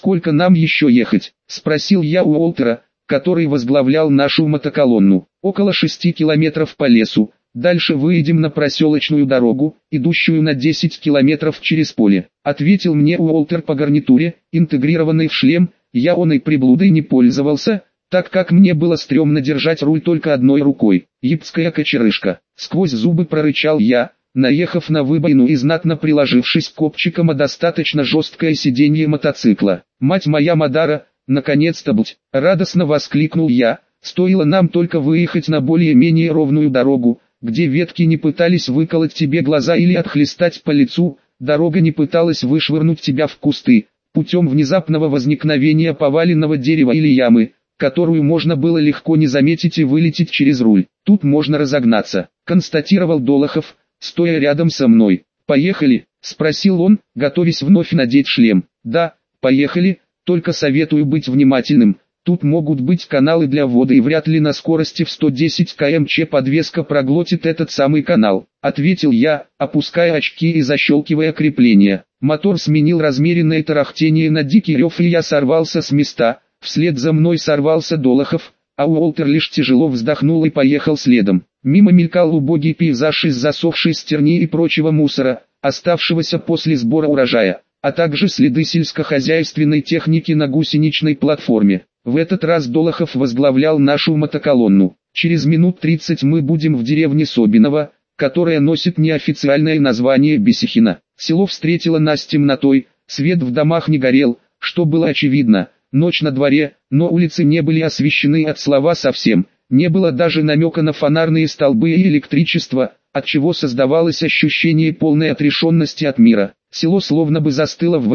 «Сколько нам еще ехать?» – спросил я у Уолтера, который возглавлял нашу мотоколонну. «Около 6 километров по лесу. Дальше выйдем на проселочную дорогу, идущую на 10 километров через поле», — ответил мне Уолтер по гарнитуре, интегрированной в шлем. Я оной приблудой не пользовался, так как мне было стрёмно держать руль только одной рукой. «Епская кочерышка», — сквозь зубы прорычал я, наехав на выбоину и знатно приложившись копчиком о достаточно жесткое сиденье мотоцикла. «Мать моя Мадара, наконец-то, блядь!» — радостно воскликнул я. «Стоило нам только выехать на более-менее ровную дорогу, где ветки не пытались выколоть тебе глаза или отхлестать по лицу, дорога не пыталась вышвырнуть тебя в кусты, путем внезапного возникновения поваленного дерева или ямы, которую можно было легко не заметить и вылететь через руль. Тут можно разогнаться», — констатировал Долохов, стоя рядом со мной. «Поехали?» — спросил он, готовясь вновь надеть шлем. «Да, поехали, только советую быть внимательным. Тут могут быть каналы для ввода и вряд ли на скорости в 110 км/ч подвеска проглотит этот самый канал», — ответил я, опуская очки и защелкивая крепления. Мотор сменил размеренное тарахтение на дикий рев, и я сорвался с места. Вслед за мной сорвался Долохов, а Уолтер лишь тяжело вздохнул и поехал следом. Мимо мелькал убогий пейзаж из засохшей стерни и прочего мусора, оставшегося после сбора урожая, а также следы сельскохозяйственной техники на гусеничной платформе. В этот раз Долохов возглавлял нашу мотоколонну. Через минут 30 мы будем в деревне Собиново, которая носит неофициальное название Бесихино. Село встретило нас темнотой, свет в домах не горел, что было очевидно. Ночь на дворе, но улицы не были освещены от слова совсем. Не было даже намека на фонарные столбы и электричество, отчего создавалось ощущение полной отрешенности от мира. Село словно бы застыло в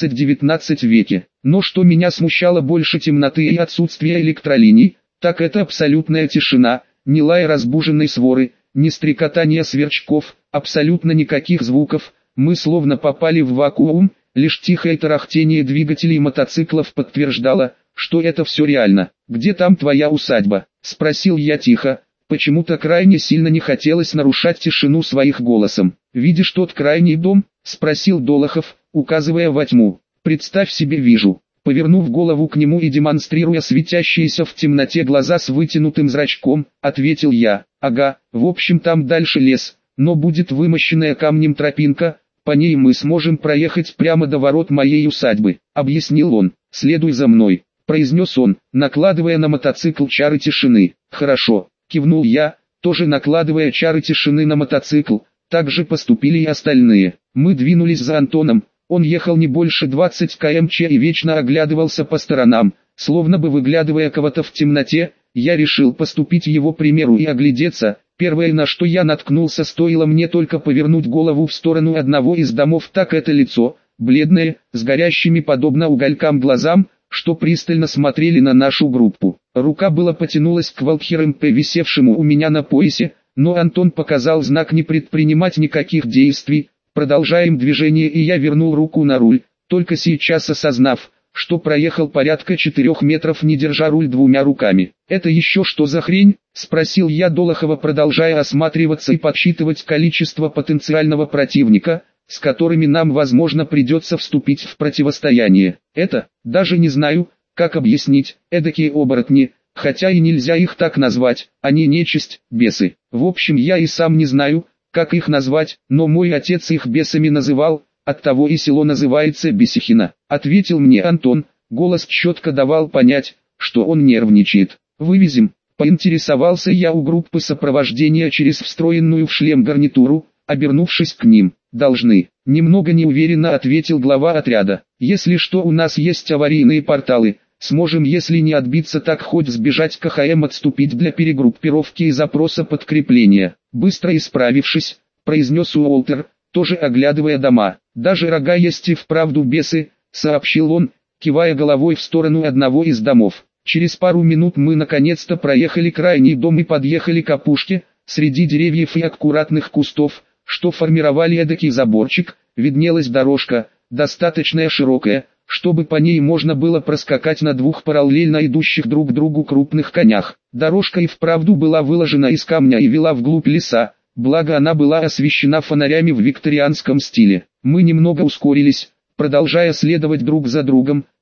18-19 веке. Но что меня смущало больше темноты и отсутствия электролиний, так это абсолютная тишина, ни лая разбуженной своры, ни стрекотания сверчков, абсолютно никаких звуков. Мы словно попали в вакуум, лишь тихое тарахтение двигателей мотоциклов подтверждало, что это все реально. «Где там твоя усадьба?» — спросил я тихо. Почему-то крайне сильно не хотелось нарушать тишину своих голосом. «Видишь тот крайний дом?» — спросил Долохов, указывая во тьму. «Представь себе, вижу». Повернув голову к нему и демонстрируя светящиеся в темноте глаза с вытянутым зрачком, ответил я. «Ага, в общем там дальше лес, но будет вымощенная камнем тропинка, по ней мы сможем проехать прямо до ворот моей усадьбы», — объяснил он. «Следуй за мной», — произнес он, накладывая на мотоцикл чары тишины. «Хорошо», — кивнул я, тоже накладывая чары тишины на мотоцикл. Так же поступили и остальные. Мы двинулись за Антоном. Он ехал не больше 20 км/ч и вечно оглядывался по сторонам, словно бы выглядывая кого-то в темноте. Я решил поступить его примеру и оглядеться. Первое, на что я наткнулся, стоило мне только повернуть голову в сторону одного из домов, так это лицо, бледное, с горящими подобно уголькам глазам, что пристально смотрели на нашу группу. Рука была потянулась к Валкхер-МП, висевшему у меня на поясе, но Антон показал знак не предпринимать никаких действий. Продолжаем движение, и я вернул руку на руль, только сейчас осознав, что проехал порядка 4 метров, не держа руль двумя руками. «Это еще что за хрень?» — спросил я Долохова, продолжая осматриваться и подсчитывать количество потенциального противника, с которыми нам, возможно, придется вступить в противостояние. «Это, даже не знаю, как объяснить, эдакие оборотни, хотя и нельзя их так назвать, они нечисть, бесы. В общем, я и сам не знаю, как их назвать, но мой отец их бесами называл, оттого и село называется Бесихино», — ответил мне Антон. Голос четко давал понять, что он нервничает. «Вывезем?» — поинтересовался я у группы сопровождения через встроенную в шлем гарнитуру, обернувшись к ним. «Должны», — немного неуверенно ответил глава отряда. «Если что, у нас есть аварийные порталы. Сможем, если не отбиться, так хоть сбежать к АХМ, отступить для перегруппировки и запроса подкрепления». Быстро исправившись, произнес Уолтер, тоже оглядывая дома. «Даже рога есть и вправду бесы», — сообщил он, кивая головой в сторону одного из домов. Через пару минут мы наконец-то проехали крайний дом и подъехали к опушке. Среди деревьев и аккуратных кустов, что формировали эдакий заборчик, виднелась дорожка, достаточно широкая, чтобы по ней можно было проскакать на 2 параллельно идущих друг к другу крупных конях. Дорожка и вправду была выложена из камня и вела вглубь леса, благо она была освещена фонарями в викторианском стиле. Мы немного ускорились, продолжая следовать друг за другом,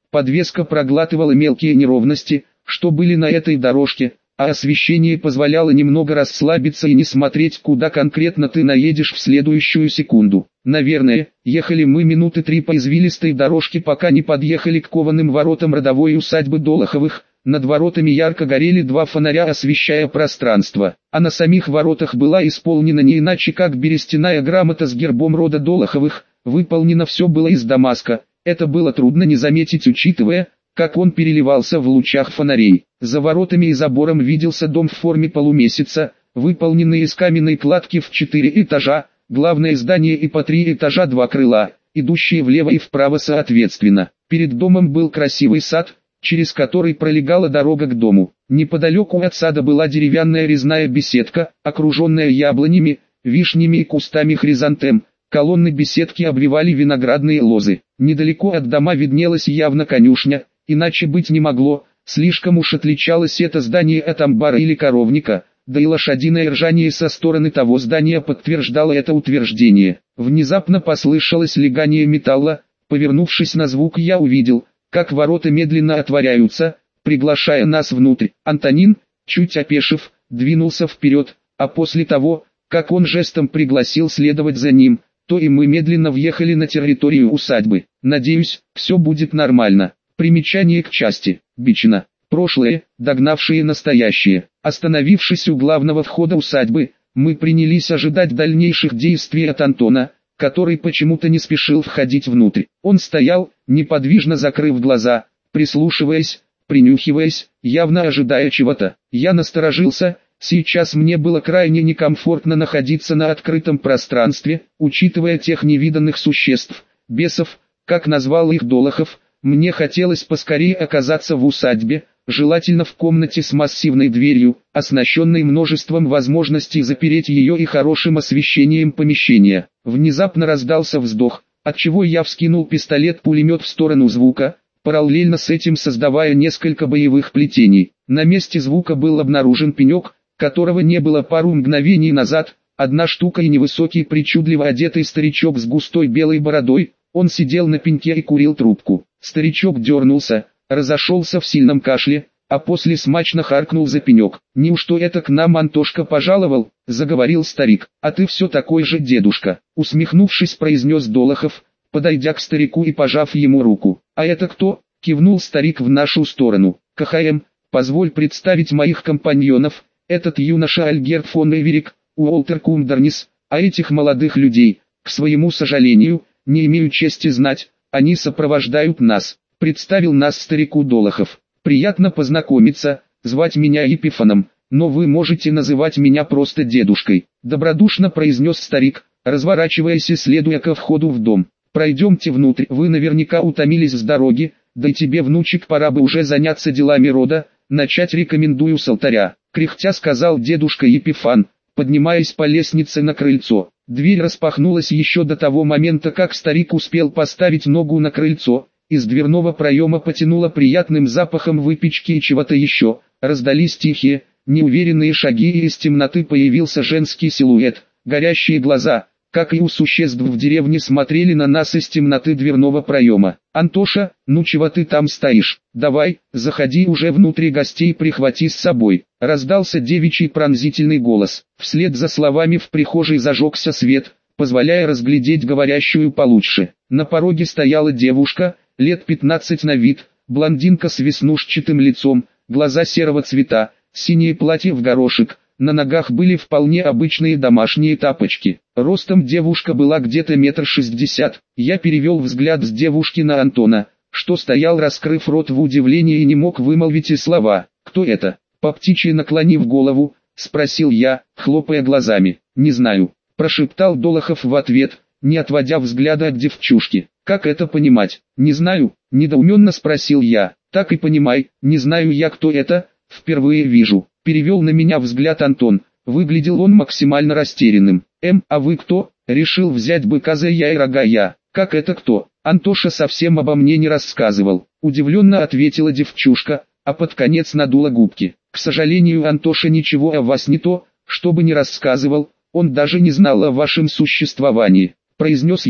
Подвеска проглатывала мелкие неровности, что были на этой дорожке, а освещение позволяло немного расслабиться и не смотреть, куда конкретно ты наедешь в следующую секунду. Наверное, ехали мы минуты 3 по извилистой дорожке, пока не подъехали к кованым воротам родовой усадьбы Долоховых. Над воротами ярко горели 2 фонаря, освещая пространство, а на самих воротах была исполнена не иначе как берестяная грамота с гербом рода Долоховых. Выполнено все было из Дамаска. Это было трудно не заметить, учитывая, как он переливался в лучах фонарей. За воротами и забором виделся дом в форме полумесяца, выполненный из каменной кладки в 4 этажа, главное здание и по 3 этажа 2 крыла, идущие влево и вправо соответственно. Перед домом был красивый сад, через который пролегала дорога к дому. Неподалеку от сада была деревянная резная беседка, окруженная яблонями, вишнями и кустами хризантем. Колонны беседки обвивали виноградные лозы. Недалеко от дома виднелась явно конюшня, иначе быть не могло, слишком уж отличалось это здание от амбара или коровника, да и лошадиное ржание со стороны того здания подтверждало это утверждение. Внезапно послышалось лягание металла, повернувшись на звук, я увидел, как ворота медленно отворяются, приглашая нас внутрь. Антонин, чуть опешив, двинулся вперед, а после того, как он жестом пригласил следовать за ним, то и мы медленно въехали на территорию усадьбы. Надеюсь, все будет нормально. Примечание к части. Бичина. Прошлое, догнавшее настоящее. Остановившись у главного входа усадьбы, мы принялись ожидать дальнейших действий от Антона, который почему-то не спешил входить внутрь. Он стоял, неподвижно закрыв глаза, прислушиваясь, принюхиваясь, явно ожидая чего-то. Я насторожился. Сейчас мне было крайне некомфортно находиться на открытом пространстве, учитывая тех невиданных существ, бесов, как назвал их Долохов. Мне хотелось поскорее оказаться в усадьбе, желательно в комнате с массивной дверью, оснащенной множеством возможностей запереть ее и хорошим освещением помещения. Внезапно раздался вздох, отчего я вскинул пистолет-пулемет в сторону звука, параллельно с этим создавая несколько боевых плетений. На месте звука был обнаружен пенек, которого не было пару мгновений назад. Одна штука и невысокий причудливо одетый старичок с густой белой бородой. Он сидел на пеньке и курил трубку. Старичок дернулся, разошелся в сильном кашле, а после смачно харкнул за пенек. «Неужто это к нам Антошка пожаловал?» — заговорил старик. «А ты все такой же дедушка», — усмехнувшись, произнес Долохов, подойдя к старику и пожав ему руку. «А это кто?» — кивнул старик в нашу сторону. «КХМ, позволь представить моих компаньонов. Этот юноша Альгерт фон Эверик, Уолтер Кундернис, а этих молодых людей, к своему сожалению, не имею чести знать, они сопровождают нас», — представил нас старику Долохов. «Приятно познакомиться, звать меня Епифаном, но вы можете называть меня просто дедушкой», — добродушно произнес старик, разворачиваясь и следуя ко входу в дом. «Пройдемте внутрь, вы наверняка утомились с дороги, да и тебе, внучек, пора бы уже заняться делами рода, начать рекомендую с алтаря», — кряхтя сказал дедушка Епифан, поднимаясь по лестнице на крыльцо. Дверь распахнулась еще до того момента, как старик успел поставить ногу на крыльцо. Из дверного проема потянуло приятным запахом выпечки и чего-то еще. Раздались тихие, неуверенные шаги, и из темноты появился женский силуэт. Горящие глаза, как и у существ в деревне, смотрели на нас из темноты дверного проема. «Антоша, ну чего ты там стоишь? Давай, заходи уже внутрь, гостей прихвати с собой», — раздался девичий пронзительный голос. Вслед за словами в прихожей зажегся свет, позволяя разглядеть говорящую получше. На пороге стояла девушка, лет 15 на вид, блондинка с веснушчатым лицом, глаза серого цвета, синее платье в горошек. На ногах были вполне обычные домашние тапочки. Ростом девушка была где-то 1,60 м. Я перевел взгляд с девушки на Антона, что стоял, раскрыв рот в удивлении, и не мог вымолвить и слова. «Кто это?» По птичьи наклонив голову, спросил я, хлопая глазами. «Не знаю», — прошептал Долохов в ответ, не отводя взгляда от девчушки. «Как это понимать?» «Не знаю», — недоуменно спросил я. «Так и понимай, не знаю я, кто это, впервые вижу». Перевел на меня взгляд Антон. Выглядел он максимально растерянным. А вы кто?» Решил взять быка за я и рога я. «Как это кто?» «Антоша совсем обо мне не рассказывал», — удивленно ответила девчушка, а под конец надула губки. «К сожалению, Антоша ничего о вас не то, чтобы не рассказывал, он даже не знал о вашем существовании», — произнес я.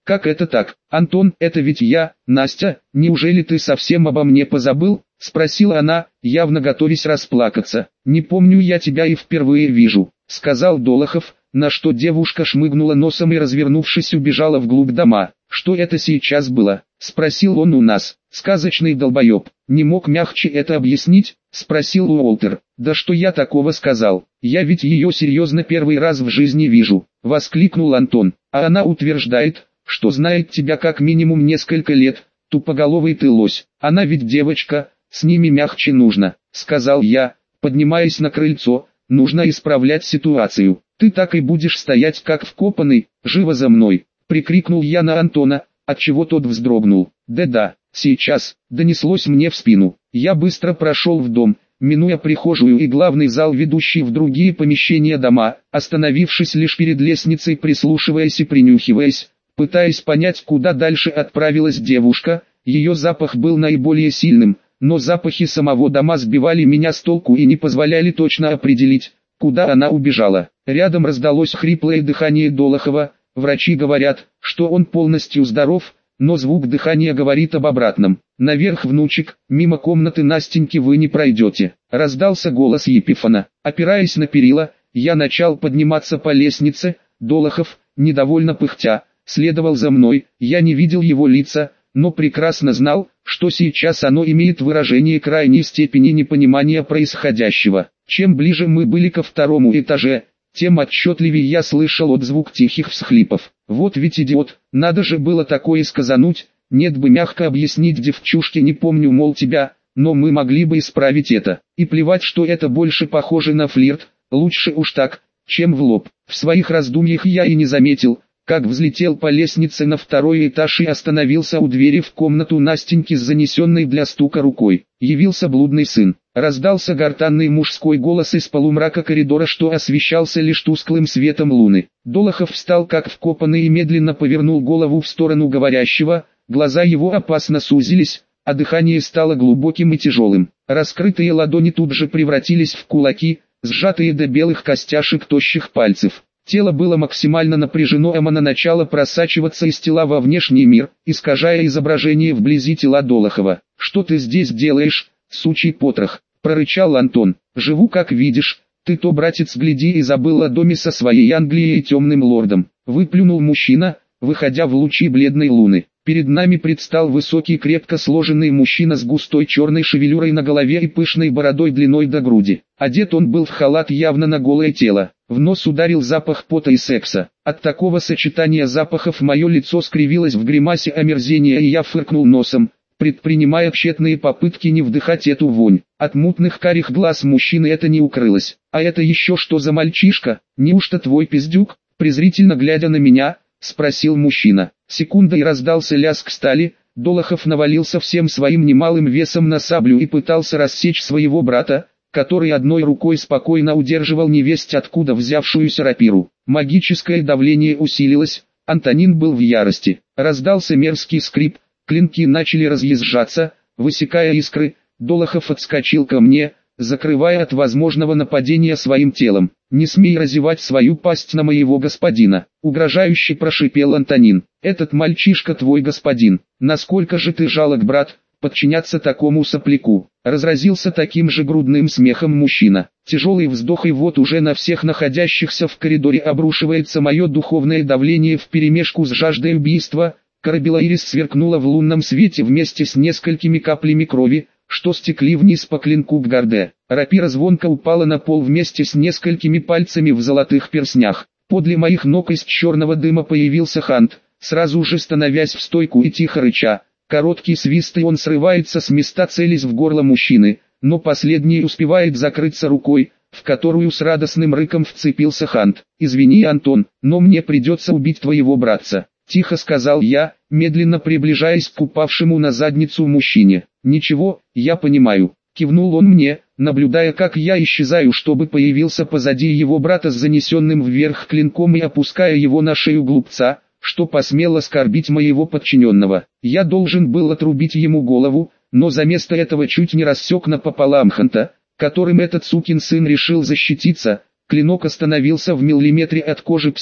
Как это так? Антон, это ведь я, Настя, неужели ты совсем обо мне позабыл? Спросила она, явно готовясь расплакаться. Не помню я тебя и впервые вижу, сказал Долохов, на что девушка шмыгнула носом и, развернувшись, убежала вглубь дома. Что это сейчас было? Спросил он у нас. Сказочный долбоеб. Не мог мягче это объяснить? Спросил Уолтер. Да что я такого сказал? Я ведь ее серьезно первый раз в жизни вижу. Воскликнул Антон. А она утверждает, что знает тебя как минимум несколько лет. Тупоголовый ты лось. Она ведь девочка, с ними мягче нужно, сказал я, поднимаясь на крыльцо. Нужно исправлять ситуацию. Ты так и будешь стоять как вкопанный, живо за мной. Прикрикнул я на Антона, отчего тот вздрогнул. Да-да, сейчас, донеслось мне в спину. Я быстро прошел в дом, минуя прихожую и главный зал, ведущий в другие помещения дома, остановившись лишь перед лестницей, прислушиваясь и принюхиваясь, пытаясь понять, куда дальше отправилась девушка. Ее запах был наиболее сильным, но запахи самого дома сбивали меня с толку и не позволяли точно определить, куда она убежала. Рядом раздалось хриплое дыхание Долохова. Врачи говорят, что он полностью здоров, но звук дыхания говорит об обратном. Наверх, внучек, мимо комнаты Настеньки вы не пройдете. Раздался голос Епифана. Опираясь на перила, я начал подниматься по лестнице. Долохов, недовольно пыхтя, следовал за мной. Я не видел его лица, но прекрасно знал, что сейчас оно имеет выражение крайней степени непонимания происходящего. Чем ближе мы были ко второму этаже, тем отчетливее я слышал отзвук тихих всхлипов. Вот ведь идиот, надо же было такое сказануть, нет бы мягко объяснить девчушке, не помню, мол, тебя, но мы могли бы исправить это. И плевать, что это больше похоже на флирт, лучше уж так, чем в лоб. В своих раздумьях я и не заметил, как взлетел по лестнице на второй этаж и остановился у двери в комнату Настеньки с занесенной для стука рукой. Явился блудный сын. Раздался гортанный мужской голос из полумрака коридора, что освещался лишь тусклым светом луны. Долохов встал как вкопанный и медленно повернул голову в сторону говорящего, глаза его опасно сузились, а дыхание стало глубоким и тяжелым. Раскрытые ладони тут же превратились в кулаки, сжатые до белых костяшек тощих пальцев. Тело было максимально напряжено, эмо начало просачиваться из тела во внешний мир, искажая изображение вблизи тела Долохова. «Что ты здесь делаешь, сучий потрох?» — прорычал Антон. «Живу как видишь, ты то, братец, гляди, и забыл о доме со своей Англией и темным лордом», — выплюнул мужчина, выходя в лучи бледной луны. Перед нами предстал высокий, крепко сложенный мужчина с густой черной шевелюрой на голове и пышной бородой длиной до груди. Одет он был в халат явно на голое тело. В нос ударил запах пота и секса. От такого сочетания запахов мое лицо скривилось в гримасе омерзения, и я фыркнул носом, предпринимая тщетные попытки не вдыхать эту вонь. От мутных карих глаз мужчины это не укрылось. «А это еще что за мальчишка? Неужто твой пиздюк?» Презрительно глядя на меня, спросил мужчина. Секунда, и раздался лязг стали. Долохов навалился всем своим немалым весом на саблю и пытался рассечь своего брата, который одной рукой спокойно удерживал невесть откуда взявшуюся рапиру. Магическое давление усилилось, Антонин был в ярости. Раздался мерзкий скрип, клинки начали разъезжаться, высекая искры. Долохов отскочил ко мне, закрывая от возможного нападения своим телом. «Не смей разевать свою пасть на моего господина», — угрожающе прошипел Антонин. «Этот мальчишка твой господин. Насколько же ты жалок, брат, подчиняться такому сопляку?» Разразился таким же грудным смехом мужчина. Тяжелый вздох, и вот уже на всех находящихся в коридоре обрушивается мое духовное давление вперемешку с жаждой убийства. Корабела Ирис сверкнула в лунном свете вместе с несколькими каплями крови, что стекли вниз по клинку к горде. Рапира звонко упала на пол вместе с несколькими пальцами в золотых перстнях. Подле моих ног из черного дыма появился Хант, сразу же становясь в стойку и тихо рыча. Короткий свист, и он срывается с места, целясь в горло мужчины, но последний успевает закрыться рукой, в которую с радостным рыком вцепился Хант. «Извини, Антон, но мне придется убить твоего братца», — тихо сказал я, медленно приближаясь к упавшему на задницу мужчине. «Ничего, я понимаю», — кивнул он мне, наблюдая, как я исчезаю, чтобы появился позади его брата с занесенным вверх клинком и опуская его на шею глупца, что посмел оскорбить моего подчиненного. Я должен был отрубить ему голову, но заместо этого чуть не рассек напополам Ханта, которым этот сукин сын решил защититься. Клинок остановился в миллиметре от кожи пса,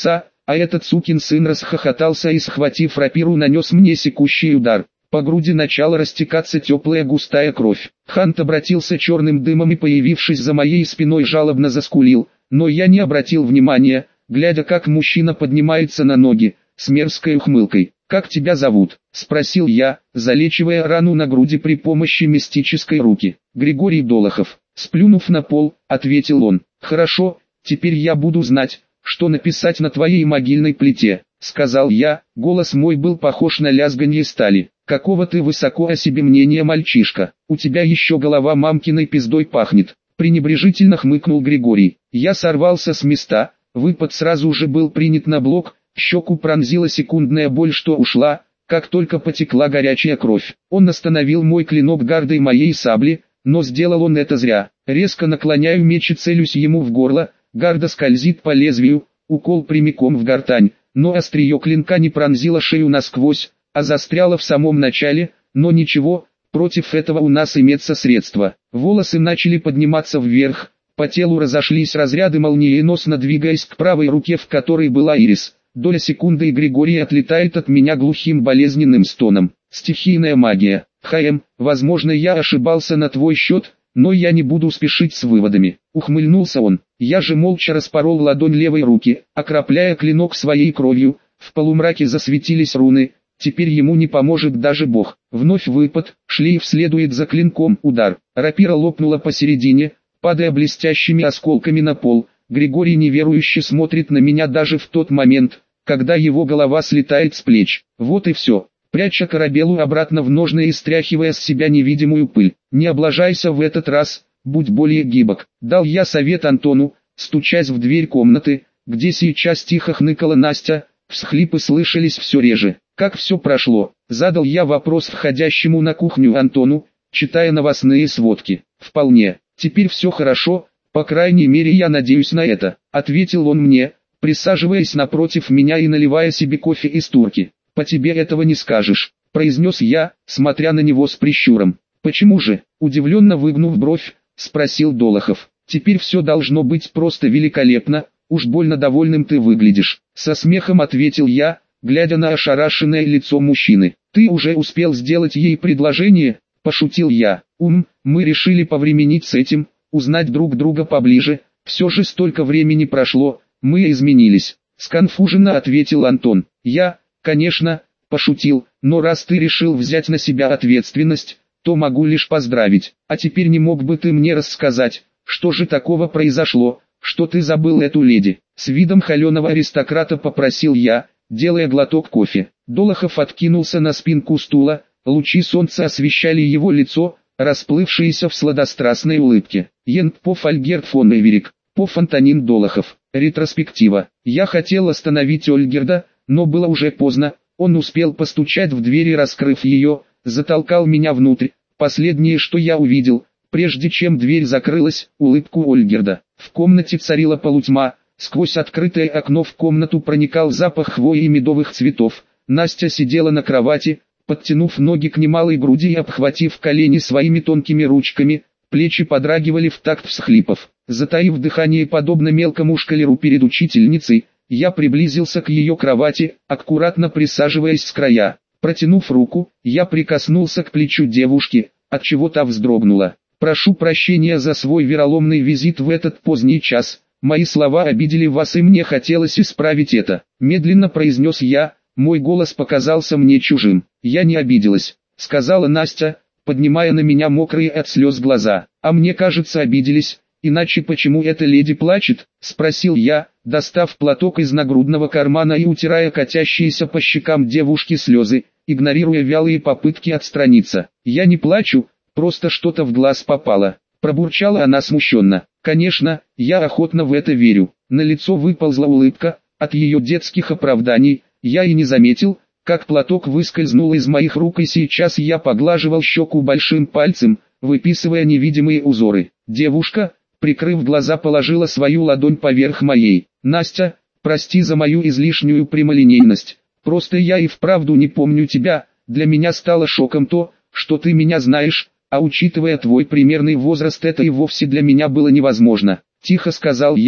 а этот сукин сын расхохотался и, схватив рапиру, нанес мне секущий удар. По груди начала растекаться теплая густая кровь. Хант обратился черным дымом и, появившись за моей спиной, жалобно заскулил, но я не обратил внимания, глядя, как мужчина поднимается на ноги, с мерзкой ухмылкой. «Как тебя зовут?» – спросил я, залечивая рану на груди при помощи мистической руки. «Григорий Долохов». Сплюнув на пол, ответил он. «Хорошо, теперь я буду знать, что написать на твоей могильной плите», — сказал я. Голос мой был похож на лязганье стали. «Какого ты высоко о себе мнения, мальчишка? У тебя еще голова мамкиной пиздой пахнет», — пренебрежительно хмыкнул Григорий. Я сорвался с места, выпад сразу же был принят на блок, щеку пронзила секундная боль, что ушла, как только потекла горячая кровь. Он остановил мой клинок гардой моей сабли, но сделал он это зря. Резко наклоняю меч и целюсь ему в горло, гарда скользит по лезвию, укол прямиком в гортань, но острие клинка не пронзило шею насквозь, а застряло в самом начале, но ничего, против этого у нас имеется средство. Волосы начали подниматься вверх, по телу разошлись разряды, молниеносно двигаясь к правой руке, в которой была ирис. Доля секунды, и Григорий отлетает от меня глухим болезненным стоном. Стихийная магия. Возможно, я ошибался на твой счет, но я не буду спешить с выводами. Ухмыльнулся он. Я же молча распорол ладонь левой руки, окропляя клинок своей кровью. В полумраке засветились руны. Теперь ему не поможет даже Бог. Вновь выпад, шлейф следует за клинком, удар. Рапира лопнула посередине, падая блестящими осколками на пол. Григорий неверующе смотрит на меня даже в тот момент, когда его голова слетает с плеч. Вот и все. Пряча корабелу обратно в ножны и стряхивая с себя невидимую пыль. «Не облажайся в этот раз, будь более гибок», — дал я совет Антону, стучась в дверь комнаты, где сейчас тихо хныкала Настя. Всхлипы слышались все реже. «Как все прошло?» — задал я вопрос входящему на кухню Антону, читая новостные сводки. «Вполне. Теперь все хорошо, по крайней мере я надеюсь на это», — ответил он мне, присаживаясь напротив меня и наливая себе кофе из турки. «По тебе этого не скажешь», — произнес я, смотря на него с прищуром. «Почему же?» — удивленно выгнув бровь, спросил Долохов. «Теперь все должно быть просто великолепно, уж больно довольным ты выглядишь», — со смехом ответил я, глядя на ошарашенное лицо мужчины. «Ты уже успел сделать ей предложение?» — пошутил я. Мы решили повременить с этим, узнать друг друга поближе, все же столько времени прошло, мы изменились», — сконфуженно ответил Антон. «Я, конечно, пошутил, но раз ты решил взять на себя ответственность, то могу лишь поздравить. А теперь не мог бы ты мне рассказать, что же такого произошло, что ты забыл эту леди?» С видом холеного аристократа попросил я, делая глоток кофе. Долохов откинулся на спинку стула, лучи солнца освещали его лицо, расплывшееся в сладострастной улыбке. Йенпоф Альгерд фон Эверик, Поф Антонин Долохов. Ретроспектива. Я хотел остановить Ольгерда, но было уже поздно. Он успел постучать в дверь и, раскрыв ее, затолкал меня внутрь. Последнее, что я увидел, прежде чем дверь закрылась, улыбку Ольгерда. В комнате царила полутьма, сквозь открытое окно в комнату проникал запах хвои и медовых цветов. Настя сидела на кровати, подтянув ноги к немалой груди и обхватив колени своими тонкими ручками, плечи подрагивали в такт всхлипов. Затаив дыхание подобно мелкому шкалеру перед учительницей, я приблизился к ее кровати, аккуратно присаживаясь с края. Протянув руку, я прикоснулся к плечу девушки, отчего та вздрогнула. «Прошу прощения за свой вероломный визит в этот поздний час. Мои слова обидели вас, и мне хотелось исправить это», — медленно произнес я. Мой голос показался мне чужим. «Я не обиделась», — сказала Настя, поднимая на меня мокрые от слез глаза. «А мне кажется, обиделись. Иначе почему эта леди плачет?» — спросил я, достав платок из нагрудного кармана и утирая катящиеся по щекам девушки слезы, игнорируя вялые попытки отстраниться. «Я не плачу, просто что-то в глаз попало», — пробурчала она смущенно. «Конечно, я охотно в это верю». На лицо выползла улыбка, от ее детских оправданий, я и не заметил, как платок выскользнул из моих рук, и сейчас я поглаживал щеку большим пальцем, выписывая невидимые узоры. Девушка, прикрыв глаза, положила свою ладонь поверх моей. «Настя, прости за мою излишнюю прямолинейность. Просто я и вправду не помню тебя. Для меня стало шоком то, что ты меня знаешь, а учитывая твой примерный возраст, это и вовсе для меня было невозможно», — тихо сказал я,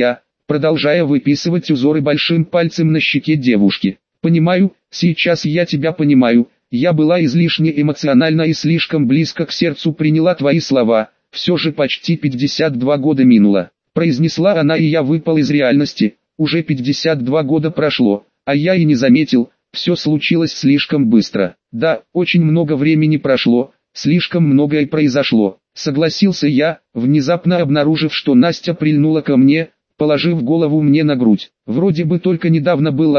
продолжая выписывать узоры большим пальцем на щеке девушки. «Понимаю, сейчас я тебя понимаю, я была излишне эмоциональна и слишком близко к сердцу приняла твои слова, все же почти 52 года минуло», произнесла она, и я выпал из реальности. Уже 52 года прошло, а я и не заметил, все случилось слишком быстро. Да, очень много времени прошло, слишком многое произошло, согласился я, внезапно обнаружив, что Настя прильнула ко мне, положив голову мне на грудь. Вроде бы только недавно был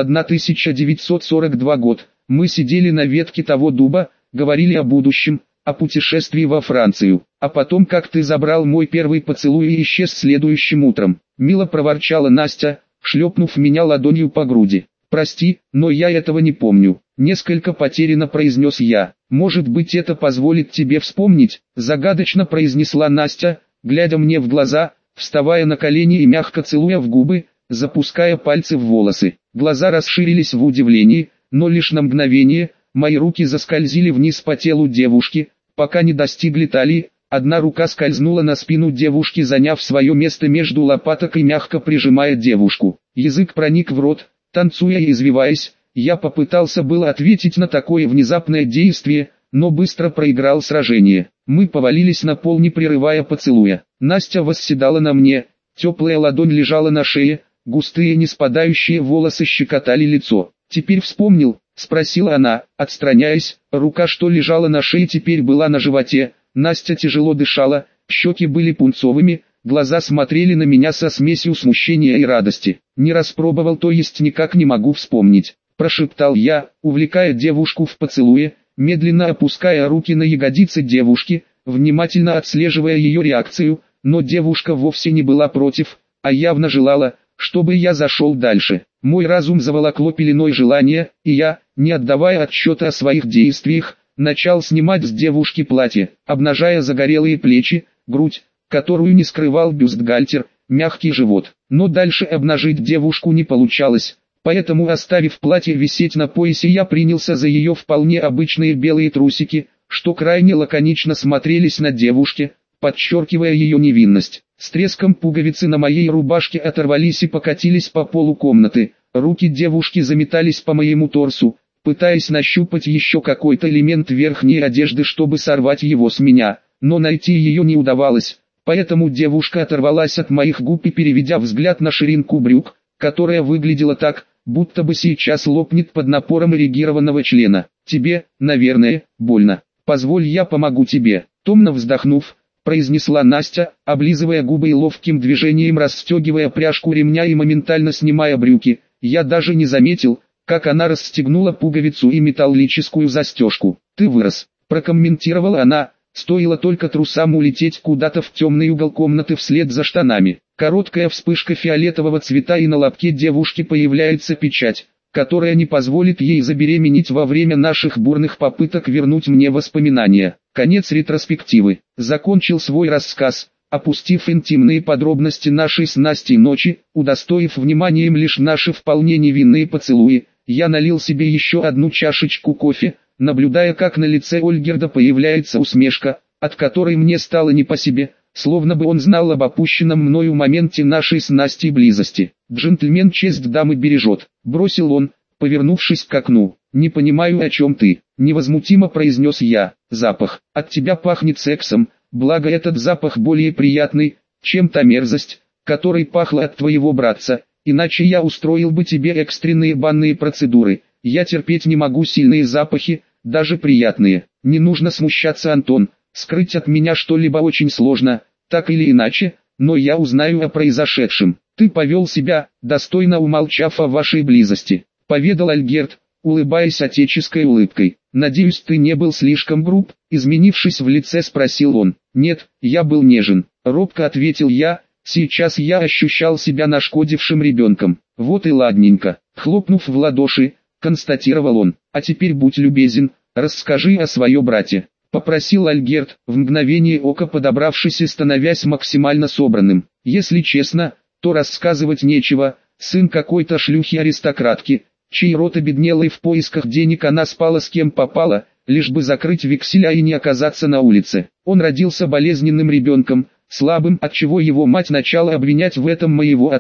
1942 год, мы сидели на ветке того дуба, говорили о будущем, о путешествии во Францию, а потом как ты забрал мой первый поцелуй и исчез следующим утром. Мило проворчала Настя, шлепнув меня ладонью по груди. «Прости, но я этого не помню», — несколько потерянно произнес я. «Может быть, это позволит тебе вспомнить», — загадочно произнесла Настя, глядя мне в глаза, вставая на колени и мягко целуя в губы, запуская пальцы в волосы. Глаза расширились в удивлении, но лишь на мгновение. Мои руки заскользили вниз по телу девушки, пока не достигли талии. Одна рука скользнула на спину девушки, заняв свое место между лопаток и мягко прижимая девушку. Язык проник в рот, танцуя и извиваясь. Я попытался было ответить на такое внезапное действие, но быстро проиграл сражение. Мы повалились на пол, не прерывая поцелуя. Настя восседала на мне, теплая ладонь лежала на шее, густые не спадающие волосы щекотали лицо. «Теперь вспомнил?» — спросила она, отстраняясь. Рука, что лежала на шее, теперь была на животе. Настя тяжело дышала, щеки были пунцовыми, глаза смотрели на меня со смесью смущения и радости. «Не распробовал, то есть никак не могу вспомнить», — прошептал я, увлекая девушку в поцелуе, медленно опуская руки на ягодицы девушки, внимательно отслеживая ее реакцию, но девушка вовсе не была против, а явно желала, чтобы я зашел дальше. Мой разум заволокло пеленой желания, и я, не отдавая отчета о своих действиях, начал снимать с девушки платье, обнажая загорелые плечи, грудь, которую не скрывал бюстгальтер, мягкий живот. Но дальше обнажить девушку не получалось, поэтому, оставив платье висеть на поясе, я принялся за ее вполне обычные белые трусики, что крайне лаконично смотрелись на девушке, подчеркивая ее невинность. С треском пуговицы на моей рубашке оторвались и покатились по полу комнаты. Руки девушки заметались по моему торсу, пытаясь нащупать еще какой-то элемент верхней одежды, чтобы сорвать его с меня, но найти ее не удавалось, поэтому девушка оторвалась от моих губ и, переведя взгляд на ширинку брюк, которая выглядела так, будто бы сейчас лопнет под напором эрегированного члена. «Тебе, наверное, больно. Позволь, я помогу тебе», — томно вздохнув, произнесла Настя, облизывая губы и ловким движением расстегивая пряжку ремня и моментально снимая брюки. Я даже не заметил, как она расстегнула пуговицу и металлическую застежку. «Ты вырос», — прокомментировала она, стоило только трусам улететь куда-то в темный угол комнаты вслед за штанами. Короткая вспышка фиолетового цвета, и на лобке девушки появляется печать, которая не позволит ей забеременеть во время наших бурных попыток вернуть мне воспоминания. Конец ретроспективы. Закончил свой рассказ, опустив интимные подробности нашей с Настей ночи, удостоив вниманием лишь наши вполне невинные поцелуи. Я налил себе еще одну чашечку кофе, наблюдая, как на лице Ольгерда появляется усмешка, от которой мне стало не по себе, словно бы он знал об опущенном мною моменте нашей с Настей близости. «Джентльмен честь дамы бережет», — бросил он, повернувшись к окну. «Не понимаю, о чем ты», — невозмутимо произнес я. «Запах. От тебя пахнет сексом, благо этот запах более приятный, чем та мерзость, которой пахло от твоего братца, иначе я устроил бы тебе экстренные банные процедуры. Я терпеть не могу сильные запахи, даже приятные. Не нужно смущаться, Антон, скрыть от меня что-либо очень сложно, так или иначе, но я узнаю о произошедшем. Ты повел себя, достойно умолчав о вашей близости», — поведал Альгерд, улыбаясь отеческой улыбкой. «Надеюсь, ты не был слишком груб?» — изменившись в лице, спросил он. «Нет, я был нежен», — робко ответил я. Сейчас я ощущал себя нашкодившим ребенком. «Вот и ладненько», — хлопнув в ладоши, констатировал он. «А теперь будь любезен, расскажи о своем брате», — попросил Альгерд, в мгновение ока подобравшись и становясь максимально собранным. «Если честно, то рассказывать нечего. Сын какой-то шлюхи-аристократки, чей род обеднел, и в поисках денег она спала с кем попала, лишь бы закрыть векселя и не оказаться на улице. Он родился болезненным ребенком, слабым, отчего его мать начала обвинять в этом моего отца,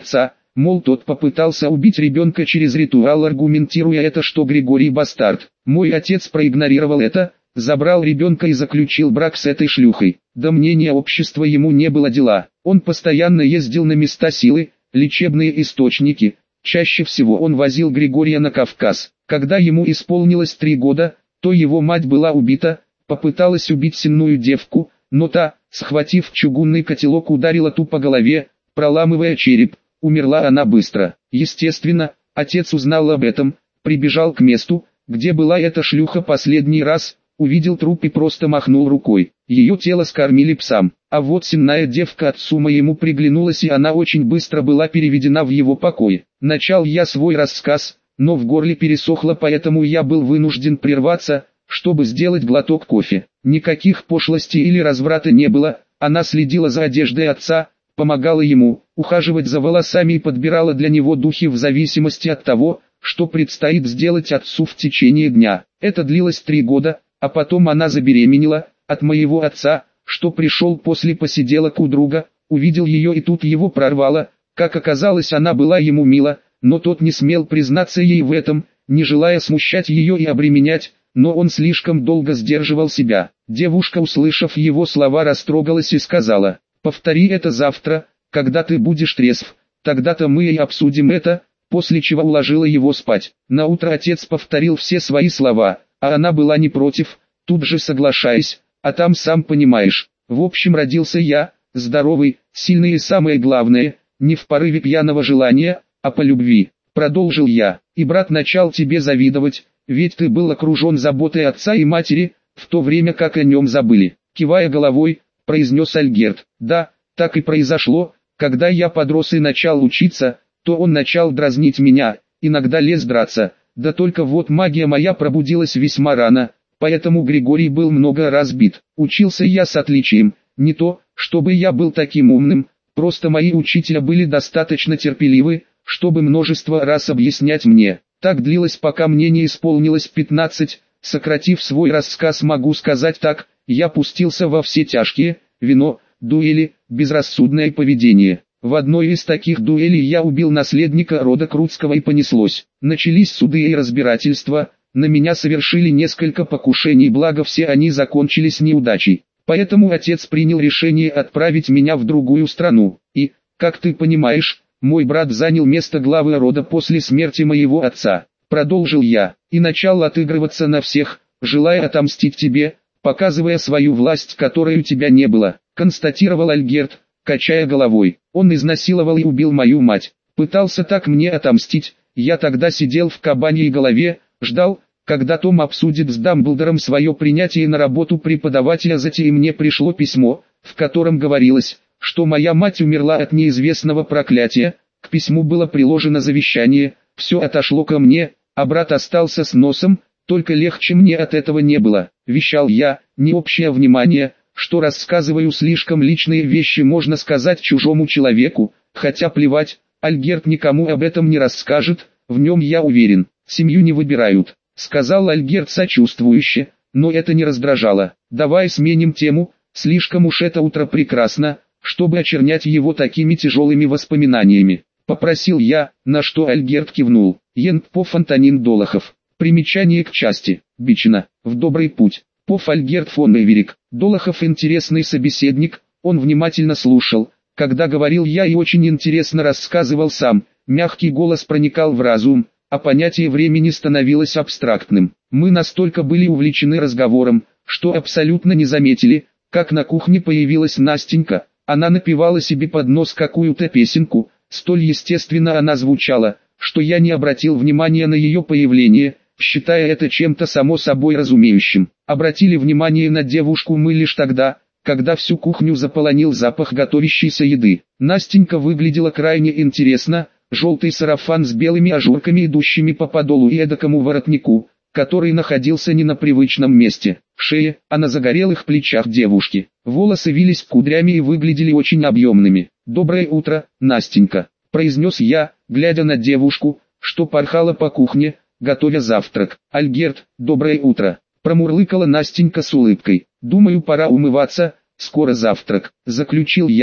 мол тот попытался убить ребенка через ритуал, аргументируя это, что Григорий бастард. Мой отец проигнорировал это, забрал ребенка и заключил брак с этой шлюхой. До мнения общества ему не было дела. Он постоянно ездил на места силы, лечебные источники. Чаще всего он возил Григория на Кавказ. Когда ему исполнилось 3 года, то его мать была убита, попыталась убить сенную девку, но та, схватив чугунный котелок, ударила ту по голове, проламывая череп. Умерла она быстро. Естественно, отец узнал об этом, прибежал к месту, где была эта шлюха последний раз, увидел труп и просто махнул рукой. Ее тело скормили псам. А вот сенная девка отцу моему приглянулась, и она очень быстро была переведена в его покой. Начал я свой рассказ, но в горле пересохло, поэтому я был вынужден прерваться, чтобы сделать глоток кофе. Никаких пошлостей или разврата не было, она следила за одеждой отца, помогала ему, ухаживать за волосами и подбирала для него духи в зависимости от того, что предстоит сделать отцу в течение дня. Это длилось 3 года, а потом она забеременела от моего отца, что пришел после посиделок у друга, увидел ее и тут его прорвало. Как оказалось, она была ему мила, но тот не смел признаться ей в этом, не желая смущать ее и обременять, но он слишком долго сдерживал себя. Девушка, услышав его слова, растрогалась и сказала: «Повтори это завтра, когда ты будешь трезв, тогда-то мы и обсудим это», после чего уложила его спать. Наутро отец повторил все свои слова, а она была не против, тут же соглашаясь, а там сам понимаешь. В общем, родился я, здоровый, сильный и самое главное, не в порыве пьяного желания, а по любви. Продолжил я, и брат начал тебе завидовать, ведь ты был окружен заботой отца и матери, в то время как о нем забыли. Кивая головой, произнес Альгерт. Да, так и произошло, когда я подрос и начал учиться, то он начал дразнить меня, иногда лез драться, да только вот магия моя пробудилась весьма рано, поэтому Григорий был много раз бит. Учился я с отличием, не то, чтобы я был таким умным, просто мои учителя были достаточно терпеливы, чтобы множество раз объяснять мне. Так длилось, пока мне не исполнилось 15, сократив свой рассказ, могу сказать так, я пустился во все тяжкие, вино, дуэли, безрассудное поведение. В одной из таких дуэлей я убил наследника рода Крутского и понеслось. Начались суды и разбирательства, на меня совершили несколько покушений, благо все они закончились неудачей. Поэтому отец принял решение отправить меня в другую страну. И, как ты понимаешь, мой брат занял место главы рода после смерти моего отца. Продолжил я, и начал отыгрываться на всех, желая отомстить тебе, показывая свою власть, которой у тебя не было. Констатировал Альгерт, качая головой. Он изнасиловал и убил мою мать. Пытался так мне отомстить. Я тогда сидел в кабаньей голове, ждал, когда Том обсудит с Дамблдором свое принятие на работу преподавателя. Затем мне пришло письмо, в котором говорилось, что моя мать умерла от неизвестного проклятия. К письму было приложено завещание, все отошло ко мне, а брат остался с носом, только легче мне от этого не было. Вещал я, не общее внимание, что рассказываю слишком личные вещи, можно сказать, чужому человеку, хотя плевать, Альгерт никому об этом не расскажет, в нем я уверен. Семью не выбирают, сказал Альгерт сочувствующе, но это не раздражало. Давай сменим тему, слишком уж это утро прекрасно, чтобы очернять его такими тяжелыми воспоминаниями. Попросил я, на что Альгерт кивнул. Янпов Антонин Долохов. Примечание к части. Бичина. В добрый путь. Поф Альгерт фон Эверик. Долохов интересный собеседник, он внимательно слушал, когда говорил я, и очень интересно рассказывал сам. Мягкий голос проникал в разум, а понятие времени становилось абстрактным. Мы настолько были увлечены разговором, что абсолютно не заметили, как на кухне появилась Настенька. Она напевала себе под нос какую-то песенку, столь естественно она звучала, что я не обратил внимания на ее появление, считая это чем-то само собой разумеющим. Обратили внимание на девушку мы лишь тогда, когда всю кухню заполонил запах готовящейся еды. Настенька выглядела крайне интересно, желтый сарафан с белыми ажурками, идущими по подолу и эдакому воротнику, который находился не на привычном месте. Шея, а на загорелых плечах девушки. Волосы вились кудрями и выглядели очень объемными. «Доброе утро, Настенька», — произнес я, глядя на девушку, что порхала по кухне, готовя завтрак. «Альгерт, доброе утро», — промурлыкала Настенька с улыбкой. «Думаю, пора умываться, скоро завтрак», — заключил я,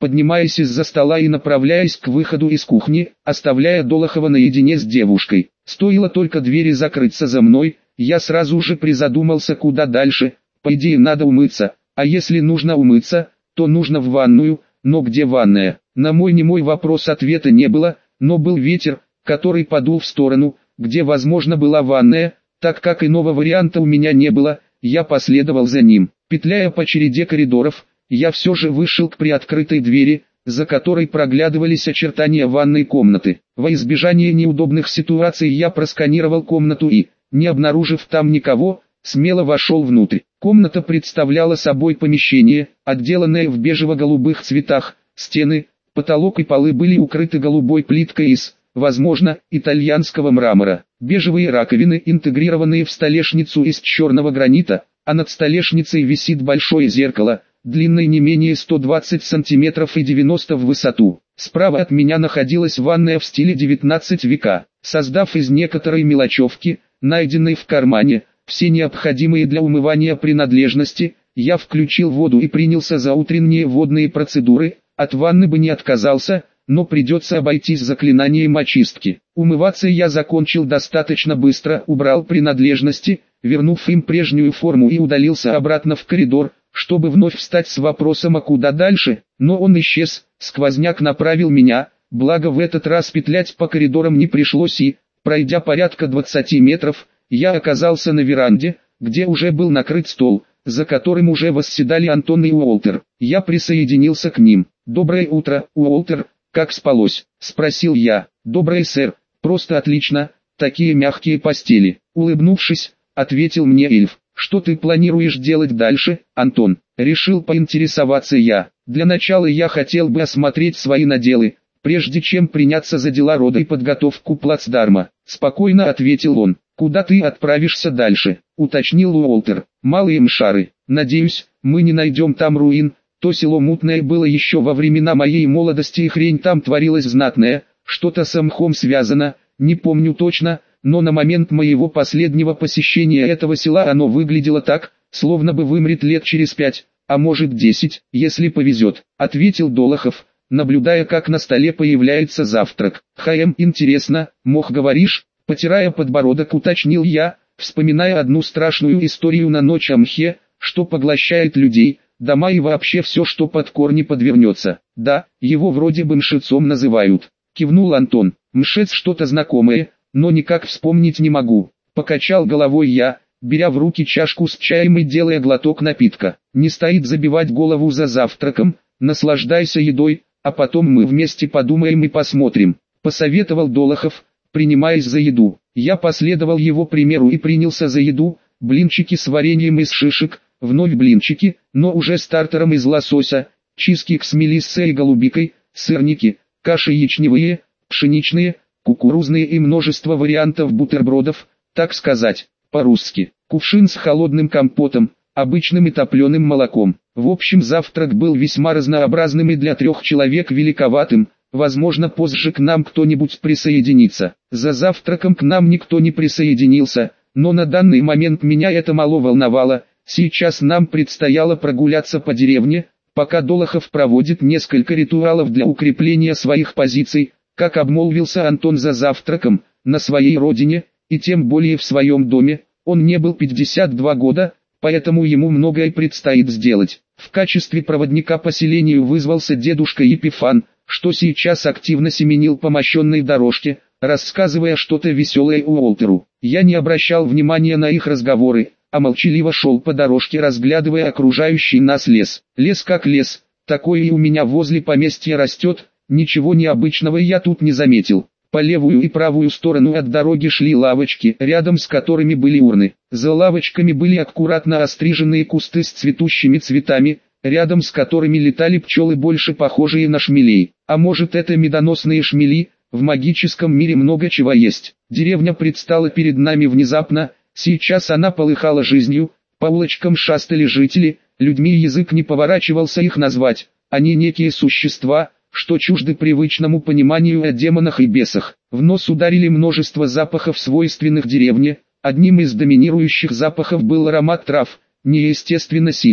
поднимаясь из-за стола и направляясь к выходу из кухни, оставляя Долохова наедине с девушкой. Стоило только двери закрыться за мной, я сразу же призадумался, куда дальше. По идее надо умыться, а если нужно умыться, то нужно в ванную, но где ванная? На мой немой вопрос ответа не было, но был ветер, который подул в сторону, где возможно была ванная. Так как иного варианта у меня не было, я последовал за ним. Петляя по череде коридоров, я все же вышел к приоткрытой двери, за которой проглядывались очертания ванной комнаты. Во избежание неудобных ситуаций я просканировал комнату и, не обнаружив там никого, смело вошел внутрь. Комната представляла собой помещение, отделанное в бежево-голубых цветах. Стены, потолок и полы были укрыты голубой плиткой из, возможно, итальянского мрамора. Бежевые раковины, интегрированные в столешницу из черного гранита, а над столешницей висит большое зеркало, длиной не менее 120 сантиметров и 90 в высоту. Справа от меня находилась ванная в стиле 19 века. Создав из некоторой мелочевки, найденной в кармане, все необходимые для умывания принадлежности, я включил воду и принялся за утренние водные процедуры. От ванны бы не отказался, но придется обойтись заклинанием очистки. Умываться я закончил достаточно быстро, убрал принадлежности, вернув им прежнюю форму, и удалился обратно в коридор, чтобы вновь встать с вопросом, а куда дальше, но он исчез. Сквозняк направил меня, благо в этот раз петлять по коридорам не пришлось, и, пройдя порядка 20 метров, я оказался на веранде, где уже был накрыт стол, за которым уже восседали Антон и Уолтер. Я присоединился к ним. «Доброе утро, Уолтер, как спалось?» – спросил я. «Доброе, сэр, просто отлично, такие мягкие постели», – улыбнувшись, ответил мне эльф. «Что ты планируешь делать дальше, Антон?» – решил поинтересоваться я. «Для начала я хотел бы осмотреть свои наделы, прежде чем приняться за дела рода и подготовку плацдарма», – спокойно ответил он. «Куда ты отправишься дальше?» – уточнил Уолтер. «Малые Мшары. Надеюсь, мы не найдем там руин. То село мутное было еще во времена моей молодости, и хрень там творилась знатная, что-то с мхом связано, не помню точно, но на момент моего последнего посещения этого села оно выглядело так, словно бы вымрет лет через 5, а может 10, если повезет», — ответил Долохов, наблюдая, как на столе появляется завтрак. Интересно, мох говоришь?» — потирая подбородок, уточнил я, вспоминая одну страшную историю на ночь о мхе, что поглощает людей, дома и вообще все, что под корни подвернется. «Да, его вроде бы мшецом называют», — кивнул Антон. «Мшец что-то знакомое, но никак вспомнить не могу», — покачал головой я, беря в руки чашку с чаем и делая глоток напитка. «Не стоит забивать голову за завтраком, наслаждайся едой, а потом мы вместе подумаем и посмотрим», — посоветовал Долохов, принимаясь за еду. Я последовал его примеру и принялся за еду. Блинчики с вареньем из шишек, вновь блинчики, но уже стартером из лосося, чизкейк с мелиссой и голубикой, сырники, каши ячневые, пшеничные, кукурузные и множество вариантов бутербродов, так сказать, по-русски. Кувшин с холодным компотом, обычным и топленым молоком. В общем, завтрак был весьма разнообразным и для 3 человек великоватым. Возможно, позже к нам кто-нибудь присоединится. За завтраком к нам никто не присоединился, но на данный момент меня это мало волновало. Сейчас нам предстояло прогуляться по деревне, пока Долохов проводит несколько ритуалов для укрепления своих позиций. Как обмолвился Антон за завтраком, на своей родине, и тем более в своем доме, он не был 52 года, поэтому ему многое предстоит сделать. В качестве проводника по селению вызвался дедушка Епифан, что сейчас активно семенил по мощенной дорожке, рассказывая что-то веселое Уолтеру. Я не обращал внимания на их разговоры, а молчаливо шел по дорожке, разглядывая окружающий нас лес. Лес как лес, такой и у меня возле поместья растет, ничего необычного я тут не заметил. По левую и правую сторону от дороги шли лавочки, рядом с которыми были урны. За лавочками были аккуратно остриженные кусты с цветущими цветами, рядом с которыми летали пчелы, больше похожие на шмелей. А может, это медоносные шмели? В магическом мире много чего есть. Деревня предстала перед нами внезапно, сейчас она полыхала жизнью, по улочкам шастали жители, людьми язык не поворачивался их назвать. Они некие существа, что чужды привычному пониманию о демонах и бесах. В нос ударили множество запахов, свойственных деревне. Одним из доминирующих запахов был аромат трав, неестественно сильный.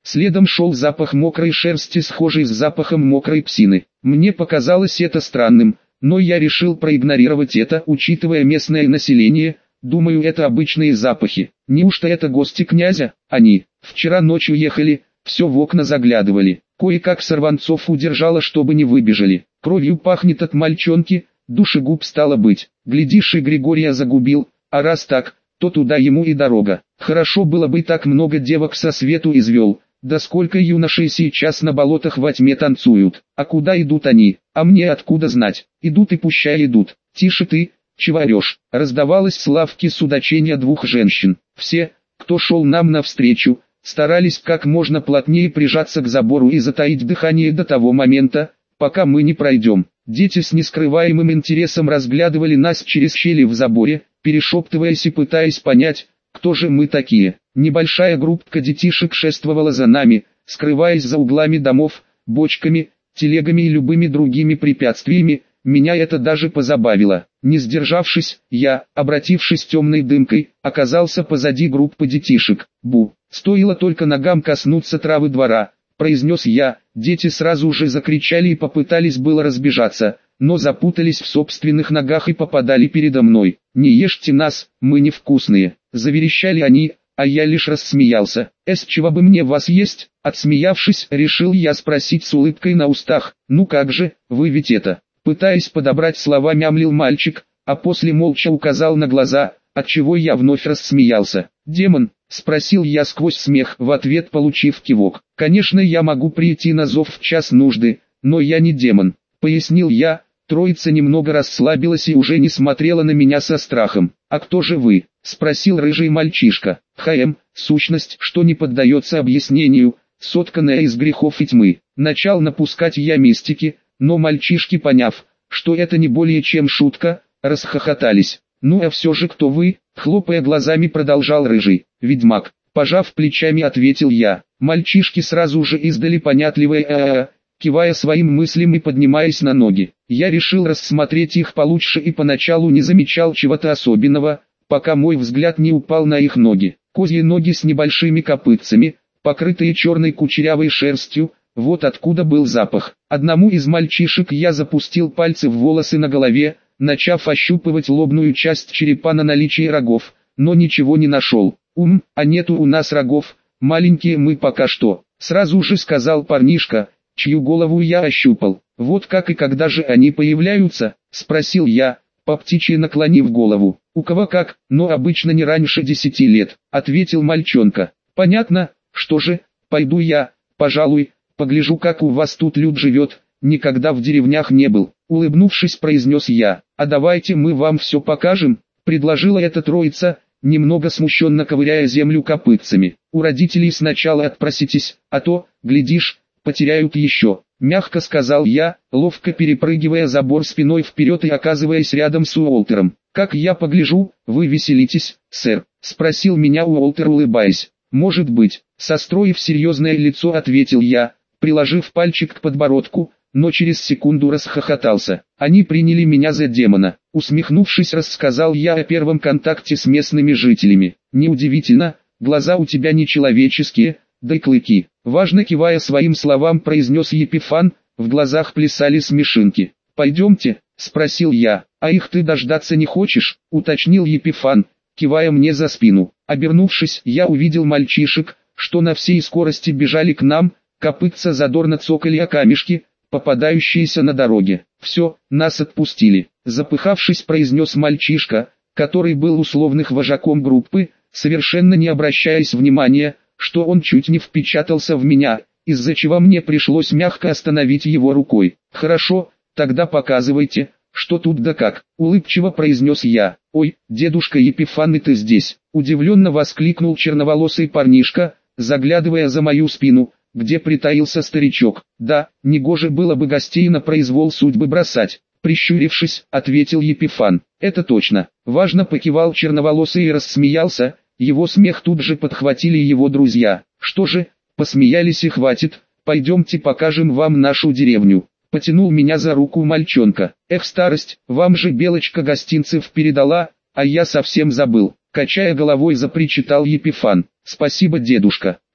Следом шел запах мокрой шерсти, схожий с запахом мокрой псины. Мне показалось это странным, но я решил проигнорировать это, учитывая местное население. Думаю, это обычные запахи. Неужто это гости князя? Они вчера ночью ехали, все в окна заглядывали. Кое-как сорванцов удержала, чтобы не выбежали. Кровью пахнет от мальчонки, душегуб стало быть. Глядишь, и Григория загубил, а раз так, то туда ему и дорога. Хорошо было бы так много девок со свету извел. Да сколько юношей сейчас на болотах во тьме танцуют. А куда идут они? А мне откуда знать? Идут и пущай идут. Тише ты, чего орешь? Раздавалось с лавки судачение двух женщин. Все, кто шел нам навстречу, старались как можно плотнее прижаться к забору и затаить дыхание до того момента, пока мы не пройдем. Дети с нескрываемым интересом разглядывали нас через щели в заборе, перешептываясь и пытаясь понять, кто же мы такие. Небольшая группка детишек шествовала за нами, скрываясь за углами домов, бочками, телегами и любыми другими препятствиями. Меня это даже позабавило. Не сдержавшись, я, обратившись темной дымкой, оказался позади группы детишек. «Бу!» Стоило только ногам коснуться травы двора, произнес я. Дети сразу же закричали и попытались было разбежаться, но запутались в собственных ногах и попадали передо мной. «Не ешьте нас, мы невкусные!» Заверещали они, а я лишь рассмеялся. «С чего бы мне вас есть?» Отсмеявшись, решил я спросить с улыбкой на устах. «Ну как же, вы ведь это...» Пытаясь подобрать слова, мямлил мальчик, а после молча указал на глаза, отчего я вновь рассмеялся. «Демон?» — спросил я сквозь смех, в ответ получив кивок. «Конечно, я могу прийти на зов в час нужды, но я не демон», — пояснил я. Троица немного расслабилась и уже не смотрела на меня со страхом. «А кто же вы?» — спросил рыжий мальчишка. Сущность, что не поддается объяснению, сотканная из грехов и тьмы. Начал напускать я мистики, но мальчишки, поняв, что это не более чем шутка, расхохотались. «Ну а все же кто вы?» — хлопая глазами продолжал рыжий. «Ведьмак», — пожав плечами, ответил я. Мальчишки сразу же издали понятливое кивая своим мыслям и поднимаясь на ноги. Я решил рассмотреть их получше и поначалу не замечал чего-то особенного, пока мой взгляд не упал на их ноги. Козьи ноги с небольшими копытцами, покрытые черной кучерявой шерстью. Вот откуда был запах. Одному из мальчишек я запустил пальцы в волосы на голове, начав ощупывать лобную часть черепа на наличие рогов, но ничего не нашел. А нету у нас рогов, маленькие мы пока что», — сразу же сказал парнишка, чью голову я ощупал. «Вот как и когда же они появляются?» — спросил я, по птичьи наклонив голову. «У кого как, но обычно не раньше 10 лет», — ответил мальчонка. «Понятно, что же, пойду я, пожалуй, погляжу, как у вас тут люд живет, никогда в деревнях не был», — улыбнувшись, произнес я. «А давайте мы вам все покажем», — предложила эта троица, немного смущенно ковыряя землю копытцами. «У родителей сначала отпроситесь, а то, глядишь, потеряют еще», — мягко сказал я, ловко перепрыгивая забор спиной вперед и оказываясь рядом с Уолтером. «Как я погляжу, вы веселитесь, сэр?» — спросил меня Уолтер, улыбаясь. «Может быть», — состроив серьезное лицо, ответил я, приложив пальчик к подбородку, но через секунду расхохотался. «Они приняли меня за демона», — усмехнувшись, рассказал я о первом контакте с местными жителями. «Неудивительно, глаза у тебя нечеловеческие, да и клыки», — важно кивая своим словам, произнес Епифан. В глазах плясали смешинки. «Пойдемте?» — спросил я. «А их ты дождаться не хочешь?» — уточнил Епифан, кивая мне за спину. Обернувшись, я увидел мальчишек, что на всей скорости бежали к нам. Копытца задорно цокали о камешки, попадающиеся на дороге. «Все, нас отпустили», — запыхавшись, произнес мальчишка, который был условных вожаком группы, совершенно не обращаясь внимания, что он чуть не впечатался в меня, из-за чего мне пришлось мягко остановить его рукой. «Хорошо, тогда показывайте, что тут да как», — улыбчиво произнес я. «Ой, дедушка Епифан, и ты здесь?» — удивленно воскликнул черноволосый парнишка, заглядывая за мою спину, где притаился старичок. «Да, негоже было бы гостей на произвол судьбы бросать», — прищурившись, ответил Епифан. «Это точно». Важно покивал черноволосый и рассмеялся, его смех тут же подхватили его друзья. «Что же, посмеялись и хватит, пойдемте покажем вам нашу деревню». Потянул меня за руку мальчонка. «Эх, старость, вам же Белочка гостинцев передала, а я совсем забыл», — качая головой, запричитал Епифан. «Спасибо, дедушка»,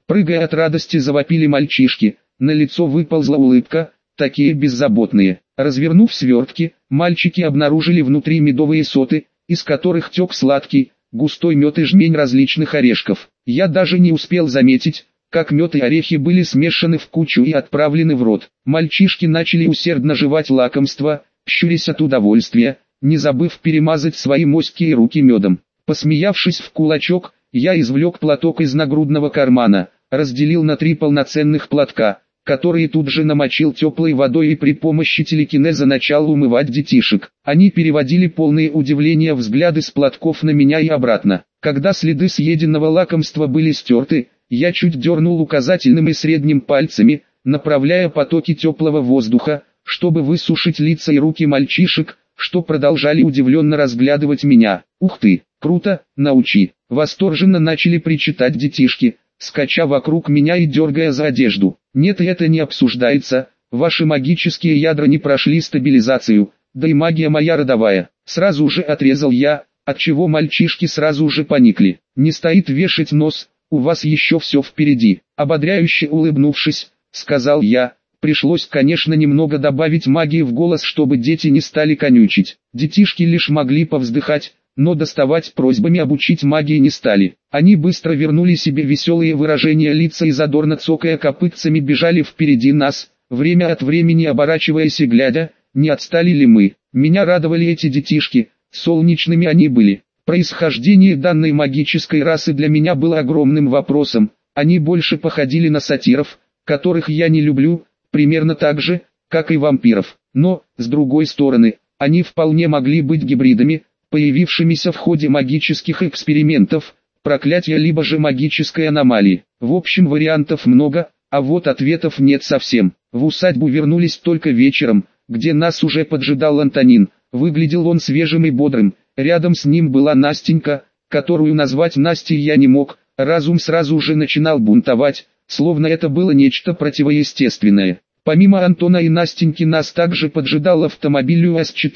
Прыгая от радости, завопили мальчишки, на лицо выползла улыбка, такие беззаботные. Развернув свертки, мальчики обнаружили внутри медовые соты, из которых тек сладкий, густой мед и жмень различных орешков. Я даже не успел заметить, как мед и орехи были смешаны в кучу и отправлены в рот. Мальчишки начали усердно жевать лакомство, щурясь от удовольствия, не забыв перемазать свои моськие руки медом. Посмеявшись в кулачок, я извлек платок из нагрудного кармана, разделил на 3 полноценных платка, которые тут же намочил теплой водой и при помощи телекинеза начал умывать детишек. Они переводили полные удивления взгляды с платков на меня и обратно. Когда следы съеденного лакомства были стерты, я чуть дернул указательным и средним пальцами, направляя потоки теплого воздуха, чтобы высушить лица и руки мальчишек, что продолжали удивленно разглядывать меня. «Ух ты, круто, научи!» Восторженно начали причитать детишки, скача вокруг меня и дергая за одежду. «Нет, это не обсуждается, ваши магические ядра не прошли стабилизацию, да и магия моя родовая». Сразу же отрезал я, отчего мальчишки сразу же поникли. «Не стоит вешать нос, у вас еще все впереди». Ободряюще улыбнувшись, сказал я. Пришлось, конечно, немного добавить магии в голос, чтобы дети не стали конючить. Детишки лишь могли повздыхать, но доставать просьбами обучить магии не стали. Они быстро вернули себе веселые выражения лица и задорно цокая копытцами бежали впереди нас, время от времени оборачиваясь и глядя, не отстали ли мы. Меня радовали эти детишки, солнечными они были. Происхождение данной магической расы для меня было огромным вопросом. Они больше походили на сатиров, которых я не люблю, примерно так же, как и вампиров. Но, с другой стороны, они вполне могли быть гибридами, появившимися в ходе магических экспериментов, проклятия либо же магической аномалии. В общем, вариантов много, а вот ответов нет совсем. В усадьбу вернулись только вечером, где нас уже поджидал Антонин. Выглядел он свежим и бодрым, рядом с ним была Настенька, которую назвать Настей я не мог, разум сразу же начинал бунтовать, словно это было нечто противоестественное. Помимо Антона и Настеньки нас также поджидал автомобиль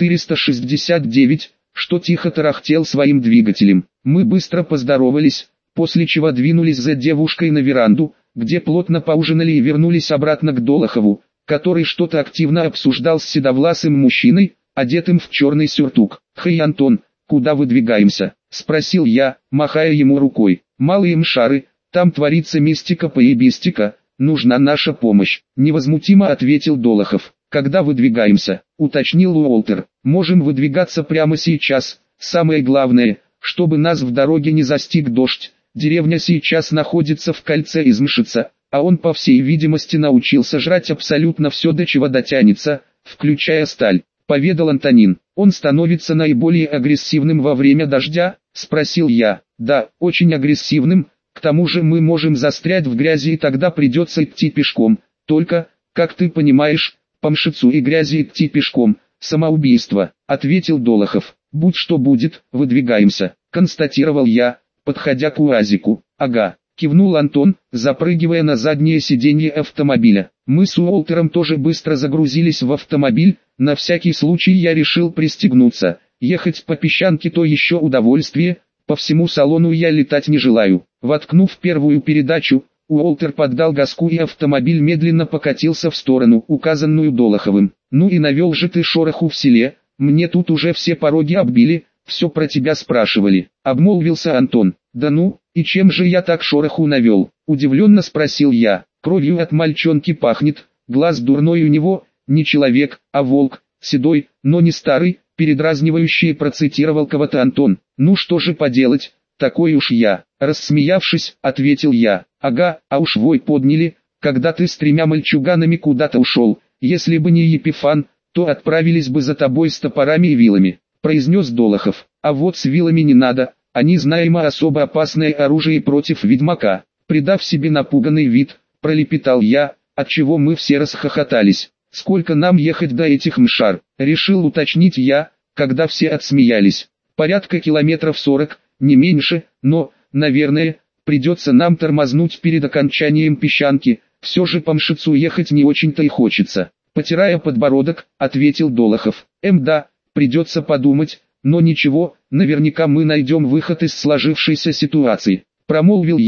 УАЗ-469, что тихо тарахтел своим двигателем. Мы быстро поздоровались, после чего двинулись за девушкой на веранду, где плотно поужинали и вернулись обратно к Долохову, который что-то активно обсуждал с седовласым мужчиной, одетым в черный сюртук. «Хей, Антон, куда выдвигаемся?» – спросил я, махая ему рукой. «Малые мшары, там творится мистика-поебистика, нужна наша помощь», – невозмутимо ответил Долохов. «Когда выдвигаемся?» – уточнил Уолтер. «Можем выдвигаться прямо сейчас, самое главное, чтобы нас в дороге не застиг дождь. Деревня сейчас находится в кольце из Мшица, а он по всей видимости научился жрать абсолютно все, до чего дотянется, включая сталь», – поведал Антонин. «Он становится наиболее агрессивным во время дождя?» – спросил я. «Да, очень агрессивным, к тому же мы можем застрять в грязи и тогда придется идти пешком, только, как ты понимаешь, по Мшицу и грязи идти пешком – самоубийство», – ответил Долохов. «Будь что будет, выдвигаемся», – констатировал я, подходя к УАЗику. «Ага», – кивнул Антон, запрыгивая на заднее сиденье автомобиля. Мы с Уолтером тоже быстро загрузились в автомобиль, на всякий случай я решил пристегнуться. Ехать по песчанке то еще удовольствие, по всему салону я летать не желаю. Воткнув первую передачу, Уолтер поддал газку и автомобиль медленно покатился в сторону, указанную Долоховым. «Ну и навел же ты шороху в селе, мне тут уже все пороги оббили, все про тебя спрашивали», — обмолвился Антон. «Да ну, и чем же я так шороху навел?» — удивленно спросил я. «Кровью от мальчонки пахнет, глаз дурной у него, не человек, а волк, седой, но не старый», — передразнивающий процитировал кого-то Антон. «Ну что же поделать, такой уж я», — рассмеявшись, ответил я. «Ага, а уж вой подняли, когда ты с 3 мальчуганами куда-то ушел, если бы не Епифан, то отправились бы за тобой с топорами и вилами», — произнес Долохов. «А вот с вилами не надо, они знаемо особо опасное оружие против ведьмака», — придав себе напуганный вид, пролепетал я, отчего мы все расхохотались. «Сколько нам ехать до этих мшар?» — решил уточнить я, когда все отсмеялись. «Порядка километров 40, не меньше, но, наверное, придется нам тормознуть перед окончанием песчанки, все же по Мшицу ехать не очень-то и хочется», — потирая подбородок, ответил Долохов. Да, придется подумать, но ничего, наверняка мы найдем выход из сложившейся ситуации», — промолвил я,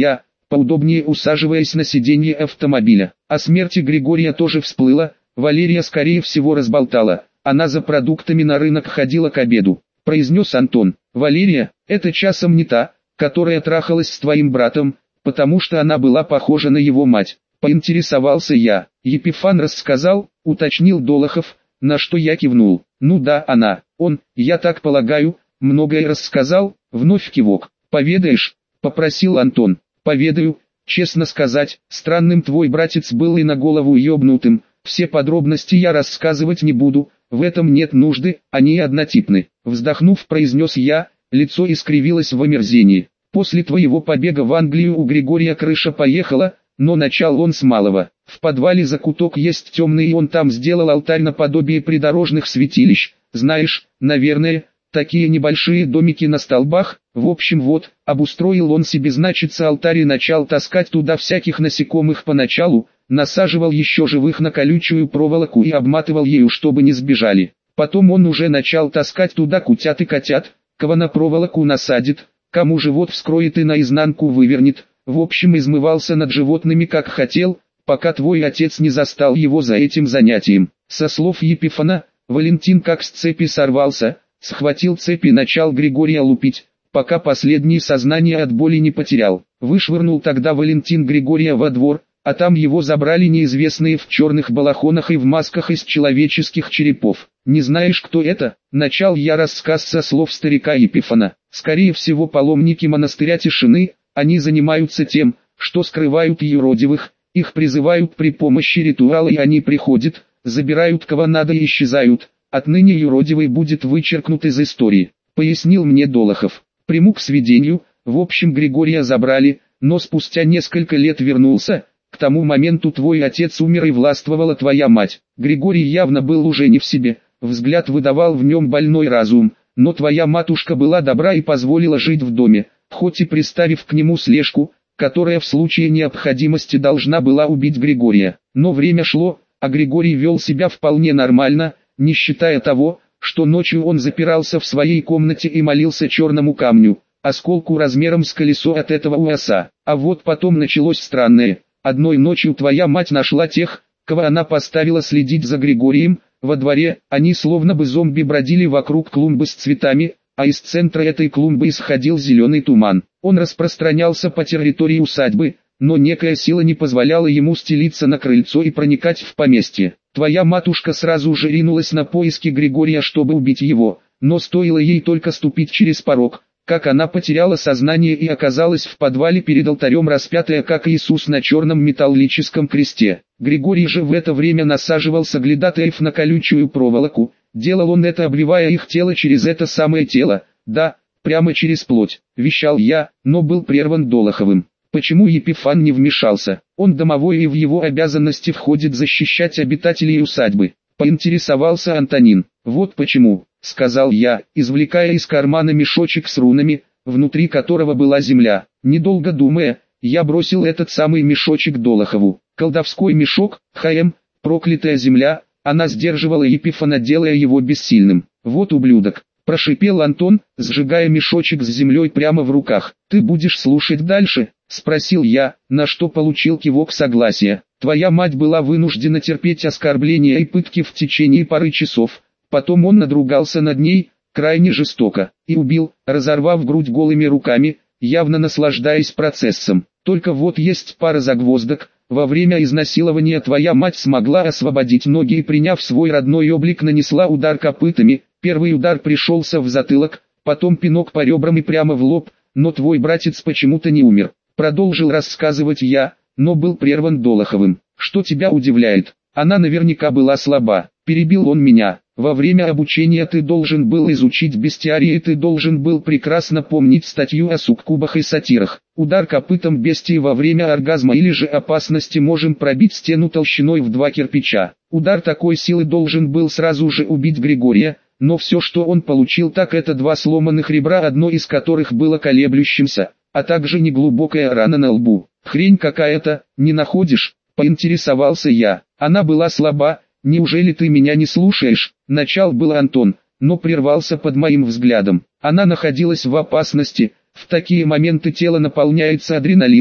поудобнее усаживаясь на сиденье автомобиля. О смерти Григория тоже всплыло, Валерия скорее всего разболтала. Она за продуктами на рынок ходила к обеду, произнес Антон. Валерия, это часом не та, которая трахалась с твоим братом, потому что она была похожа на его мать. Поинтересовался я. Епифан рассказал, уточнил Долохов, на что я кивнул. Ну да, она, он, я так полагаю, многое рассказал, вновь кивок. Поведаешь? Попросил Антон. Поведаю, честно сказать, странным твой братец был и на голову ёбнутым. Все подробности я рассказывать не буду, в этом нет нужды, они однотипны. Вздохнув, произнес я, лицо искривилось в омерзении. После твоего побега в Англию у Григория крыша поехала, но начал он с малого. В подвале закуток есть темный, и он там сделал алтарь наподобие придорожных святилищ. Знаешь, наверное, такие небольшие домики на столбах. В общем вот, обустроил он себе значится алтарь и начал таскать туда всяких насекомых поначалу, насаживал еще живых на колючую проволоку и обматывал ею, чтобы не сбежали. Потом он уже начал таскать туда кутят и котят, кого на проволоку насадит, кому живот вскроет и наизнанку вывернет. В общем, измывался над животными как хотел, пока твой отец не застал его за этим занятием. Со слов Епифана, Валентин как с цепи сорвался, схватил цепь и начал Григория лупить, пока последний сознание от боли не потерял. Вышвырнул тогда Валентин Григория во двор, а там его забрали неизвестные в черных балахонах и в масках из человеческих черепов. Не знаешь, кто это? Начал я рассказ со слов старика Епифана. Скорее всего, паломники монастыря Тишины. Они занимаются тем, что скрывают юродивых, их призывают при помощи ритуала, и они приходят, забирают кого надо и исчезают. Отныне юродивый будет вычеркнут из истории, пояснил мне Долохов. Приму к сведению, в общем Григория забрали, но спустя несколько лет вернулся. К тому моменту твой отец умер и властвовала твоя мать. Григорий явно был уже не в себе, взгляд выдавал в нем больной разум, но твоя матушка была добра и позволила жить в доме, хоть и приставив к нему слежку, которая в случае необходимости должна была убить Григория. Но время шло, а Григорий вел себя вполне нормально, не считая того, что ночью он запирался в своей комнате и молился черному камню, осколку размером с колесо от этого УАСа. А вот потом началось странное. Одной ночью твоя мать нашла тех, кого она поставила следить за Григорием. Во дворе они словно бы зомби бродили вокруг клумбы с цветами, а из центра этой клумбы исходил зеленый туман. Он распространялся по территории усадьбы, но некая сила не позволяла ему стелиться на крыльцо и проникать в поместье. Твоя матушка сразу же ринулась на поиски Григория, чтобы убить его, но стоило ей только ступить через порог, как она потеряла сознание и оказалась в подвале перед алтарем, распятая как Иисус на черном металлическом кресте. Григорий же в это время насаживал соглядатаев на колючую проволоку. Делал он это, обвивая их тело через это самое тело, да, прямо через плоть, вещал я, но был прерван Долоховым. Почему Епифан не вмешался? Он домовой, и в его обязанности входит защищать обитателей усадьбы. Поинтересовался Антонин. Вот почему, сказал я, извлекая из кармана мешочек с рунами, внутри которого была земля. Недолго думая, я бросил этот самый мешочек Долохову. Колдовской мешок, проклятая земля. Она сдерживала Епифана, делая его бессильным. Вот ублюдок, прошипел Антон, сжигая мешочек с землей прямо в руках. Ты будешь слушать дальше? Спросил я, на что получил кивок согласия. Твоя мать была вынуждена терпеть оскорбления и пытки в течение пары часов. Потом он надругался над ней, крайне жестоко, и убил, разорвав грудь голыми руками, явно наслаждаясь процессом. Только вот есть пара загвоздок. Во время изнасилования твоя мать смогла освободить ноги и, приняв свой родной облик, нанесла удар копытами. Первый удар пришелся в затылок, потом пинок по ребрам и прямо в лоб, но твой братец почему-то не умер. Продолжил рассказывать я, но был прерван Долоховым. Что тебя удивляет? Она наверняка была слаба. Перебил он меня. Во время обучения ты должен был изучить бестиарий, и ты должен был прекрасно помнить статью о суккубах и сатирах. Удар копытом бестии во время оргазма или же опасности можем пробить стену толщиной в 2 кирпича. Удар такой силы должен был сразу же убить Григория, но все, что он получил, так это 2 сломанных ребра, одно из которых было колеблющимся, а также неглубокая рана на лбу. Хрень какая-то, не находишь? Поинтересовался я. Она была слаба. Неужели ты меня не слушаешь? Начал был Антон, но прервался под моим взглядом. Она находилась в опасности. В такие моменты тело наполняется адреналином,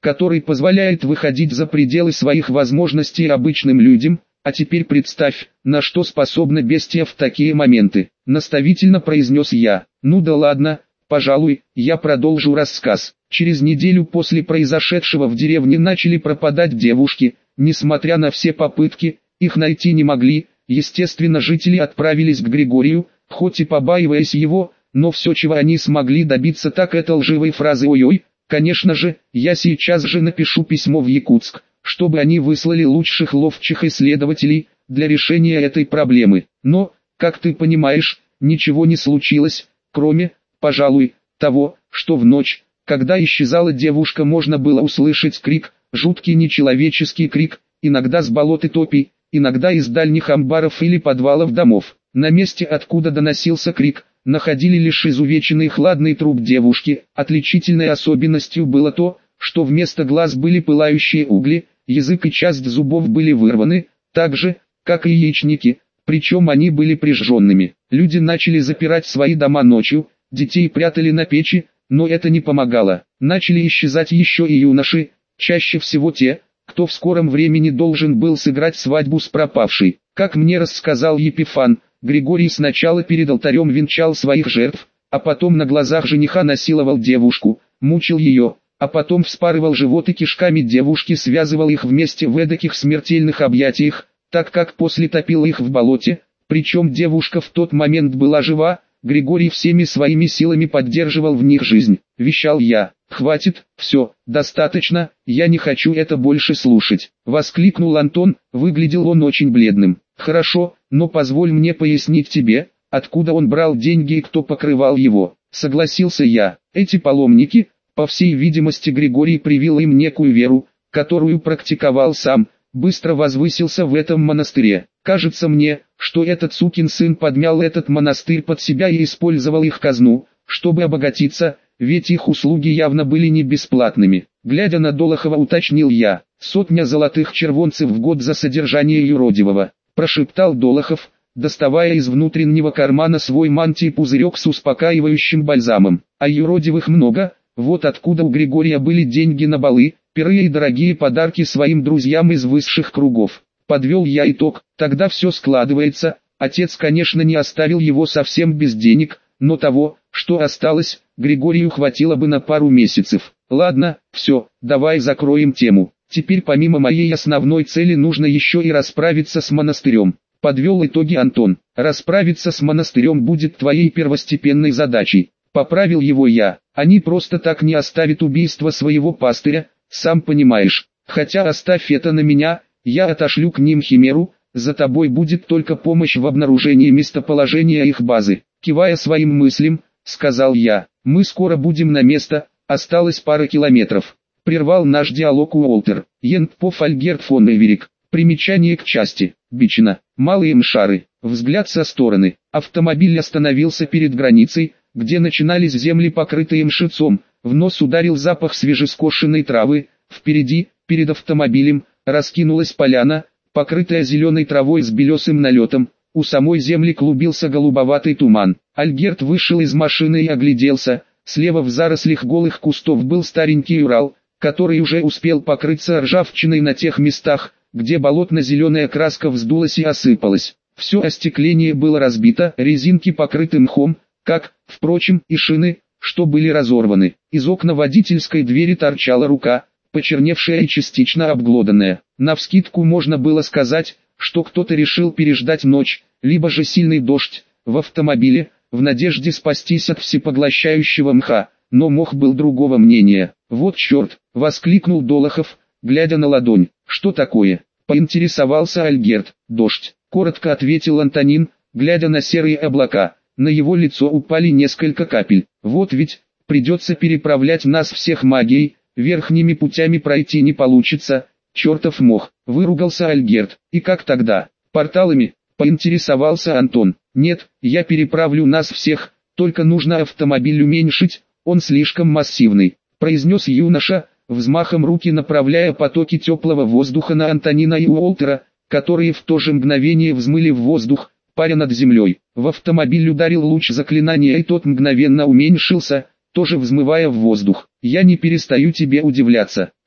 который позволяет выходить за пределы своих возможностей обычным людям, а теперь представь, на что способна бестия в такие моменты. Наставительно произнес я. Ну да ладно, пожалуй, я продолжу рассказ. Через неделю после произошедшего в деревне начали пропадать девушки, несмотря на все попытки, их найти не могли. Естественно, жители отправились к Григорию, хоть и побаиваясь его, но все, чего они смогли добиться, так это лживой фразы «Ой-ой». Конечно же, я сейчас же напишу письмо в Якутск, чтобы они выслали лучших ловчих исследователей для решения этой проблемы. Но, как ты понимаешь, ничего не случилось, кроме, пожалуй, того, что в ночь, когда исчезала девушка, можно было услышать крик, жуткий нечеловеческий крик, иногда с болот и топий, иногда из дальних амбаров или подвалов домов. На месте, откуда доносился крик, находили лишь изувеченный хладный труп девушки. Отличительной особенностью было то, что вместо глаз были пылающие угли, язык и часть зубов были вырваны, так же, как и яичники, причем они были прижженными. Люди начали запирать свои дома ночью, детей прятали на печи, но это не помогало. Начали исчезать еще и юноши, чаще всего те, кто в скором времени должен был сыграть свадьбу с пропавшей. Как мне рассказал Епифан, Григорий сначала перед алтарем венчал своих жертв, а потом на глазах жениха насиловал девушку, мучил ее, а потом вспарывал живот и кишками девушки связывал их вместе в эдаких смертельных объятиях, так как после топил их в болоте, причем девушка в тот момент была жива. Григорий всеми своими силами поддерживал в них жизнь. Вещал я. «Хватит, все, достаточно, я не хочу это больше слушать», — воскликнул Антон. Выглядел он очень бледным. «Хорошо, но позволь мне пояснить тебе, откуда он брал деньги и кто покрывал его», — согласился я. «Эти паломники, по всей видимости, Григорий привил им некую веру, которую практиковал сам, быстро возвысился в этом монастыре. Кажется мне, что этот сукин сын подмял этот монастырь под себя и использовал их казну, чтобы обогатиться, ведь их услуги явно были не бесплатными». Глядя на Долохова, уточнил я. «100 золотых червонцев в год за содержание юродивого», — прошептал Долохов, доставая из внутреннего кармана свой мантий пузырек с успокаивающим бальзамом. «А юродивых много, вот откуда у Григория были деньги на балы, пиры и дорогие подарки своим друзьям из высших кругов». Подвел я итог. Тогда все складывается. Отец, конечно, не оставил его совсем без денег, но того, что осталось, Григорию хватило бы на пару месяцев. Ладно, все, давай закроем тему. Теперь помимо моей основной цели нужно еще и расправиться с монастырем. Подвел итоги Антон. Расправиться с монастырем будет твоей первостепенной задачей. Поправил его я. Они просто так не оставят убийство своего пастыря, сам понимаешь. Хотя оставь это на меня. Я отошлю к ним химеру, за тобой будет только помощь в обнаружении местоположения их базы. Кивая своим мыслям, сказал я, мы скоро будем на место, осталось пара километров. Прервал наш диалог Уолтер. Ентпов Альгерт фон Эверик. Примечание к части. Бичина. Малые мшары. Взгляд со стороны. Автомобиль остановился перед границей, где начинались земли, покрытые мшицом. В нос ударил запах свежескошенной травы. Впереди, перед автомобилем, раскинулась поляна, покрытая зеленой травой с белесым налетом. У самой земли клубился голубоватый туман. Альгерт вышел из машины и огляделся. Слева в зарослях голых кустов был старенький Урал, который уже успел покрыться ржавчиной на тех местах, где болотно-зеленая краска вздулась и осыпалась. Все остекление было разбито, резинки покрыты мхом, как, впрочем, и шины, что были разорваны. Из окна водительской двери торчала рука, почерневшая и частично обглоданная. Навскидку можно было сказать, что кто-то решил переждать ночь, либо же сильный дождь, в автомобиле, в надежде спастись от всепоглощающего мха, но мох был другого мнения. «Вот черт!» — воскликнул Долохов, глядя на ладонь. «Что такое?» — поинтересовался Альгерт. «Дождь», — коротко ответил Антонин, глядя на серые облака. На его лицо упали несколько капель. «Вот ведь, придется переправлять нас всех магией, верхними путями пройти не получится, чертов мох», — выругался Альгерт. «И как тогда? Порталами?» — поинтересовался Антон. «Нет, я переправлю нас всех, только нужно автомобиль уменьшить, он слишком массивный», — произнес юноша, взмахом руки направляя потоки теплого воздуха на Антонина и Уолтера, которые в то же мгновение взмыли в воздух, паря над землей. В автомобиль ударил луч заклинания, и тот мгновенно уменьшился, тоже взмывая в воздух. «Я не перестаю тебе удивляться»,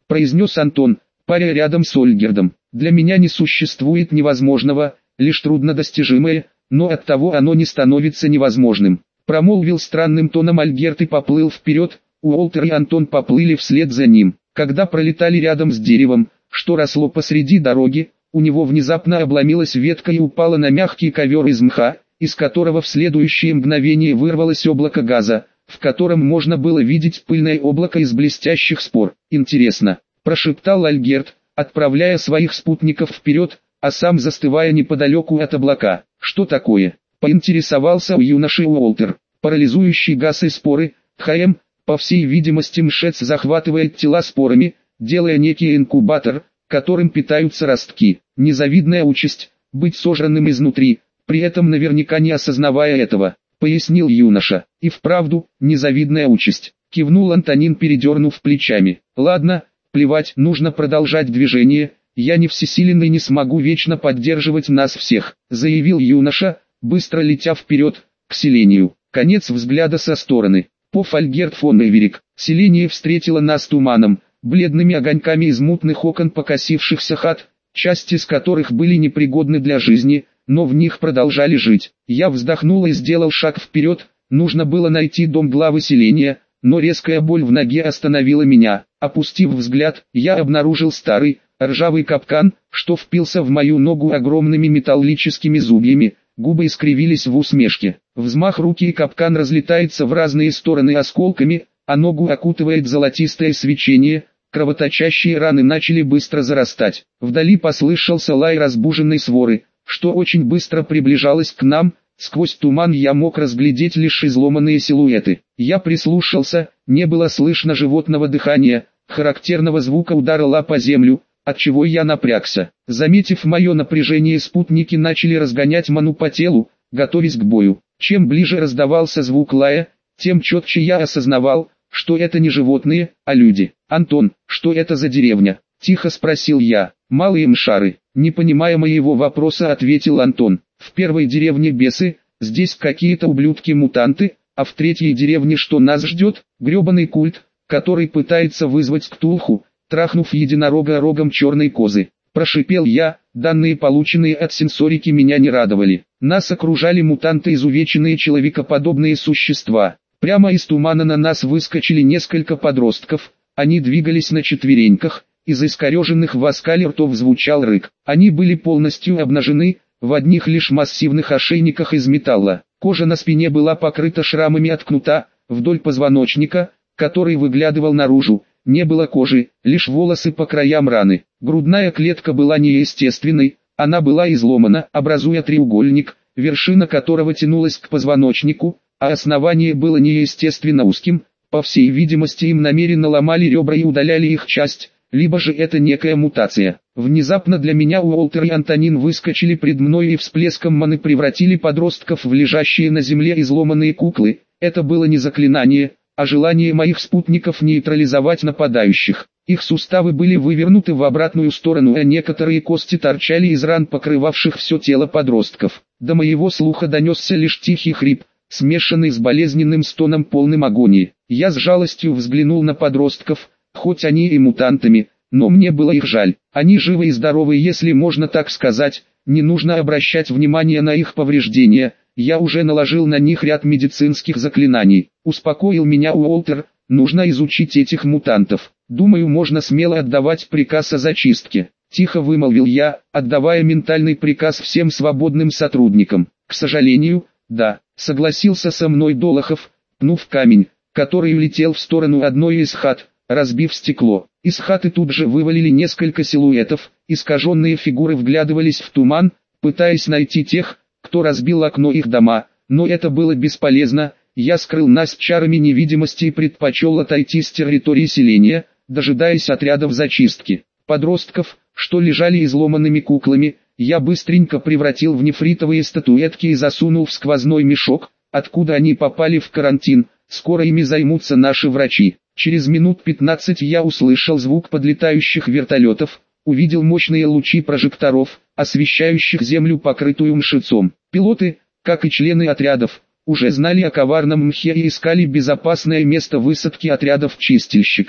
произнес Антон, паря рядом с Ольгердом. Для меня не существует невозможного, лишь труднодостижимое, но оттого оно не становится невозможным. Промолвил странным тоном Альгерт и поплыл вперед, Уолтер и Антон поплыли вслед за ним. Когда пролетали рядом с деревом, что росло посреди дороги, у него внезапно обломилась ветка и упала на мягкий ковер из мха, из которого в следующее мгновение вырвалось облако газа, в котором можно было видеть пыльное облако из блестящих спор. «Интересно», – прошептал Альгерт, отправляя своих спутников вперед, а сам застывая неподалеку от облака. «Что такое?» – поинтересовался у юноши Уолтер. «Парализующий газ и споры, ТХМ, по всей видимости мшец захватывает тела спорами, делая некий инкубатор, которым питаются ростки. Незавидная участь, быть сожранным изнутри, при этом наверняка не осознавая этого», — пояснил юноша. «И вправду, незавидная участь», — кивнул Антонин, передернув плечами. «Ладно, плевать, нужно продолжать движение, я не всесилен и не смогу вечно поддерживать нас всех», — заявил юноша, быстро летя вперед, к селению. Конец взгляда со стороны. Поф Альгерт фон Эверик. Селение встретило нас туманом, бледными огоньками из мутных окон покосившихся хат, части из которых были непригодны для жизни, но в них продолжали жить. Я вздохнул и сделал шаг вперед, нужно было найти дом главы селения, но резкая боль в ноге остановила меня. Опустив взгляд, я обнаружил старый, ржавый капкан, что впился в мою ногу огромными металлическими зубьями, губы искривились в усмешке. Взмах руки и капкан разлетается в разные стороны осколками, а ногу окутывает золотистое свечение, кровоточащие раны начали быстро зарастать. Вдали послышался лай разбуженной своры, что очень быстро приближалось к нам, сквозь туман я мог разглядеть лишь изломанные силуэты. Я прислушался, не было слышно животного дыхания, характерного звука удара лап о землю, отчего я напрягся. Заметив мое напряжение, спутники начали разгонять ману по телу, готовясь к бою. Чем ближе раздавался звук лая, тем четче я осознавал, что это не животные, а люди. «Антон, что это за деревня?» – тихо спросил я. «Малые мшары», – не понимая моего вопроса, ответил Антон. «В первой деревне бесы, здесь какие-то ублюдки-мутанты, а в третьей деревне что нас ждет? Гребаный культ, который пытается вызвать Ктулху, трахнув единорога рогом черной козы». Прошипел я, данные, полученные от сенсорики, меня не радовали. Нас окружали мутанты, изувеченные человекоподобные существа. Прямо из тумана на нас выскочили несколько подростков, они двигались на четвереньках, из искореженных в оскале ртов звучал рык. Они были полностью обнажены, в одних лишь массивных ошейниках из металла. Кожа на спине была покрыта шрамами от кнута, вдоль позвоночника, который выглядывал наружу, не было кожи, лишь волосы по краям раны. Грудная клетка была неестественной, она была изломана, образуя треугольник, вершина которого тянулась к позвоночнику, а основание было неестественно узким. По всей видимости, им намеренно ломали ребра и удаляли их часть, либо же это некая мутация. Внезапно для меня Уолтер и Антонин выскочили пред мной и всплеском маны превратили подростков в лежащие на земле изломанные куклы. Это было не заклинание, а желание моих спутников нейтрализовать нападающих. Их суставы были вывернуты в обратную сторону, а некоторые кости торчали из ран, покрывавших все тело подростков. До моего слуха донесся лишь тихий хрип, смешанный с болезненным стоном, полным агонии. Я с жалостью взглянул на подростков, хоть они и мутантами, но мне было их жаль. Они живы и здоровы, если можно так сказать, не нужно обращать внимание на их повреждения. Я уже наложил на них ряд медицинских заклинаний. Успокоил меня Уолтер, нужно изучить этих мутантов. Думаю, можно смело отдавать приказ о зачистке. Тихо вымолвил я, отдавая ментальный приказ всем свободным сотрудникам. К сожалению, да, согласился со мной Долохов, пнув камень, который улетел в сторону одной из хат, разбив стекло. Из хаты тут же вывалили несколько силуэтов, искаженные фигуры вглядывались в туман, пытаясь найти тех, кто разбил окно их дома, но это было бесполезно. Я скрыл нас чарами невидимости и предпочел отойти с территории селения, дожидаясь отрядов зачистки. Подростков, что лежали изломанными куклами, я быстренько превратил в нефритовые статуэтки и засунул в сквозной мешок, откуда они попали в карантин. Скоро ими займутся наши врачи. Через минут 15 я услышал звук подлетающих вертолетов, увидел мощные лучи прожекторов, освещающих землю, покрытую мшицом. Пилоты, как и члены отрядов, уже знали о коварном мхе и искали безопасное место высадки отрядов чистильщиков.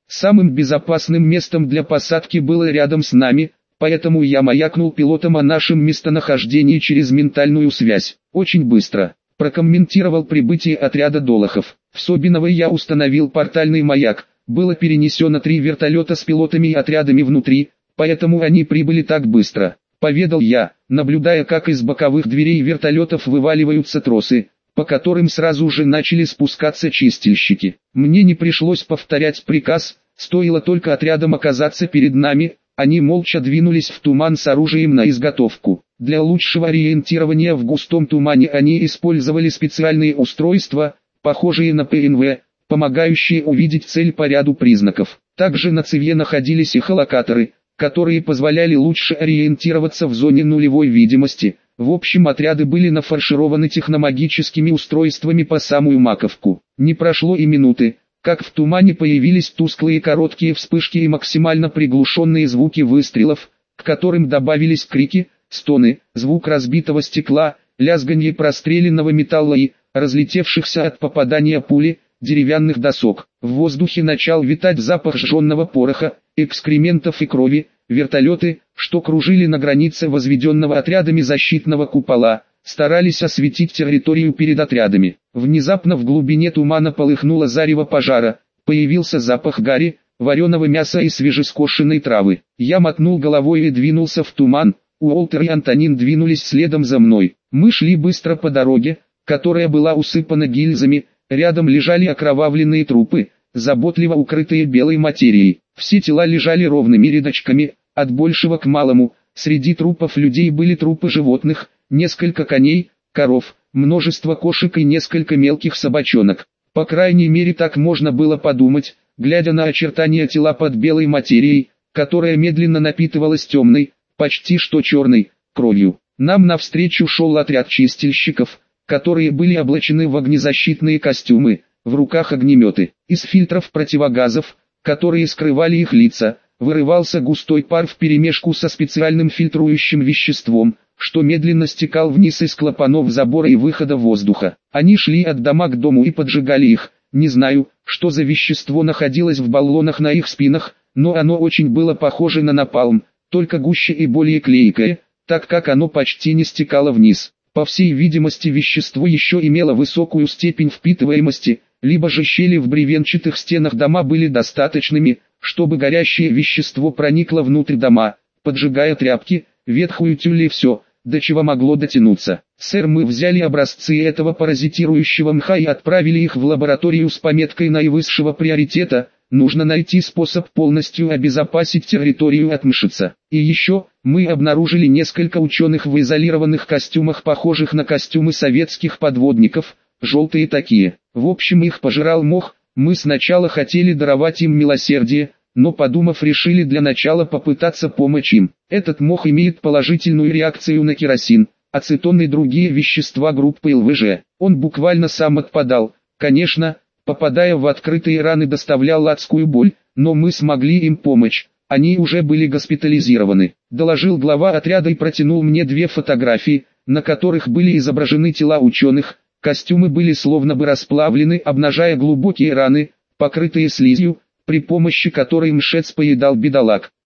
Самым безопасным местом для посадки было рядом с нами, поэтому я маякнул пилотам о нашем местонахождении через ментальную связь. Очень быстро прокомментировал прибытие отряда Долохов. В Собиново я установил портальный маяк. Было перенесено 3 вертолета с пилотами и отрядами внутри, поэтому они прибыли так быстро. Поведал я, наблюдая, как из боковых дверей вертолетов вываливаются тросы, по которым сразу же начали спускаться чистильщики. Мне не пришлось повторять приказ, стоило только отрядам оказаться перед нами, они молча двинулись в туман с оружием на изготовку. Для лучшего ориентирования в густом тумане они использовали специальные устройства, похожие на ПНВ, помогающие увидеть цель по ряду признаков. Также на цевье находились эхолокаторы, которые позволяли лучше ориентироваться в зоне нулевой видимости. В общем, отряды были нафаршированы техномагическими устройствами по самую маковку. Не прошло и минуты, как в тумане появились тусклые короткие вспышки и максимально приглушенные звуки выстрелов, к которым добавились крики, стоны, звук разбитого стекла, лязганье простреленного металла и, разлетевшихся от попадания пули, деревянных досок. В воздухе начал витать запах сжженного пороха, экскрементов и крови. Вертолеты, что кружили на границе возведенного отрядами защитного купола, старались осветить территорию перед отрядами. Внезапно в глубине тумана полыхнуло зарево пожара, появился запах гари, вареного мяса и свежескошенной травы. Я мотнул головой и двинулся в туман, Уолтер и Антонин двинулись следом за мной. Мы шли быстро по дороге, которая была усыпана гильзами, рядом лежали окровавленные трупы, заботливо укрытые белой материей. Все тела лежали ровными рядочками, от большего к малому. Среди трупов людей были трупы животных, несколько коней, коров, множество кошек и несколько мелких собачонок. По крайней мере так можно было подумать, глядя на очертания тела под белой материей, которая медленно напитывалась темной, почти что черной, кровью. Нам навстречу шел отряд чистильщиков, которые были облачены в огнезащитные костюмы, в руках огнеметы. Из фильтров противогазов, которые скрывали их лица, вырывался густой пар вперемешку со специальным фильтрующим веществом, что медленно стекал вниз из клапанов забора и выхода воздуха. Они шли от дома к дому и поджигали их. Не знаю, что за вещество находилось в баллонах на их спинах, но оно очень было похоже на напалм, только гуще и более клейкое, так как оно почти не стекало вниз. По всей видимости, вещество еще имело высокую степень впитываемости, либо же щели в бревенчатых стенах дома были достаточными, чтобы горящее вещество проникло внутрь дома, поджигая тряпки, ветхую тюль и все, до чего могло дотянуться. Сэр, мы взяли образцы этого паразитирующего мха и отправили их в лабораторию с пометкой наивысшего приоритета. Нужно найти способ полностью обезопасить территорию от мшица. И еще, мы обнаружили несколько ученых в изолированных костюмах, похожих на костюмы советских подводников, желтые такие. В общем, их пожирал мох. Мы сначала хотели даровать им милосердие, но подумав, решили для начала попытаться помочь им. Этот мох имеет положительную реакцию на керосин, ацетон и другие вещества группы ЛВЖ. Он буквально сам отпадал, конечно, попадая в открытые раны, доставлял адскую боль, но мы смогли им помочь. Они уже были госпитализированы. Доложил глава отряда и протянул мне 2 фотографии, на которых были изображены тела ученых. Костюмы были словно бы расплавлены, обнажая глубокие раны, покрытые слизью, при помощи которой мшец поедал бедолаг.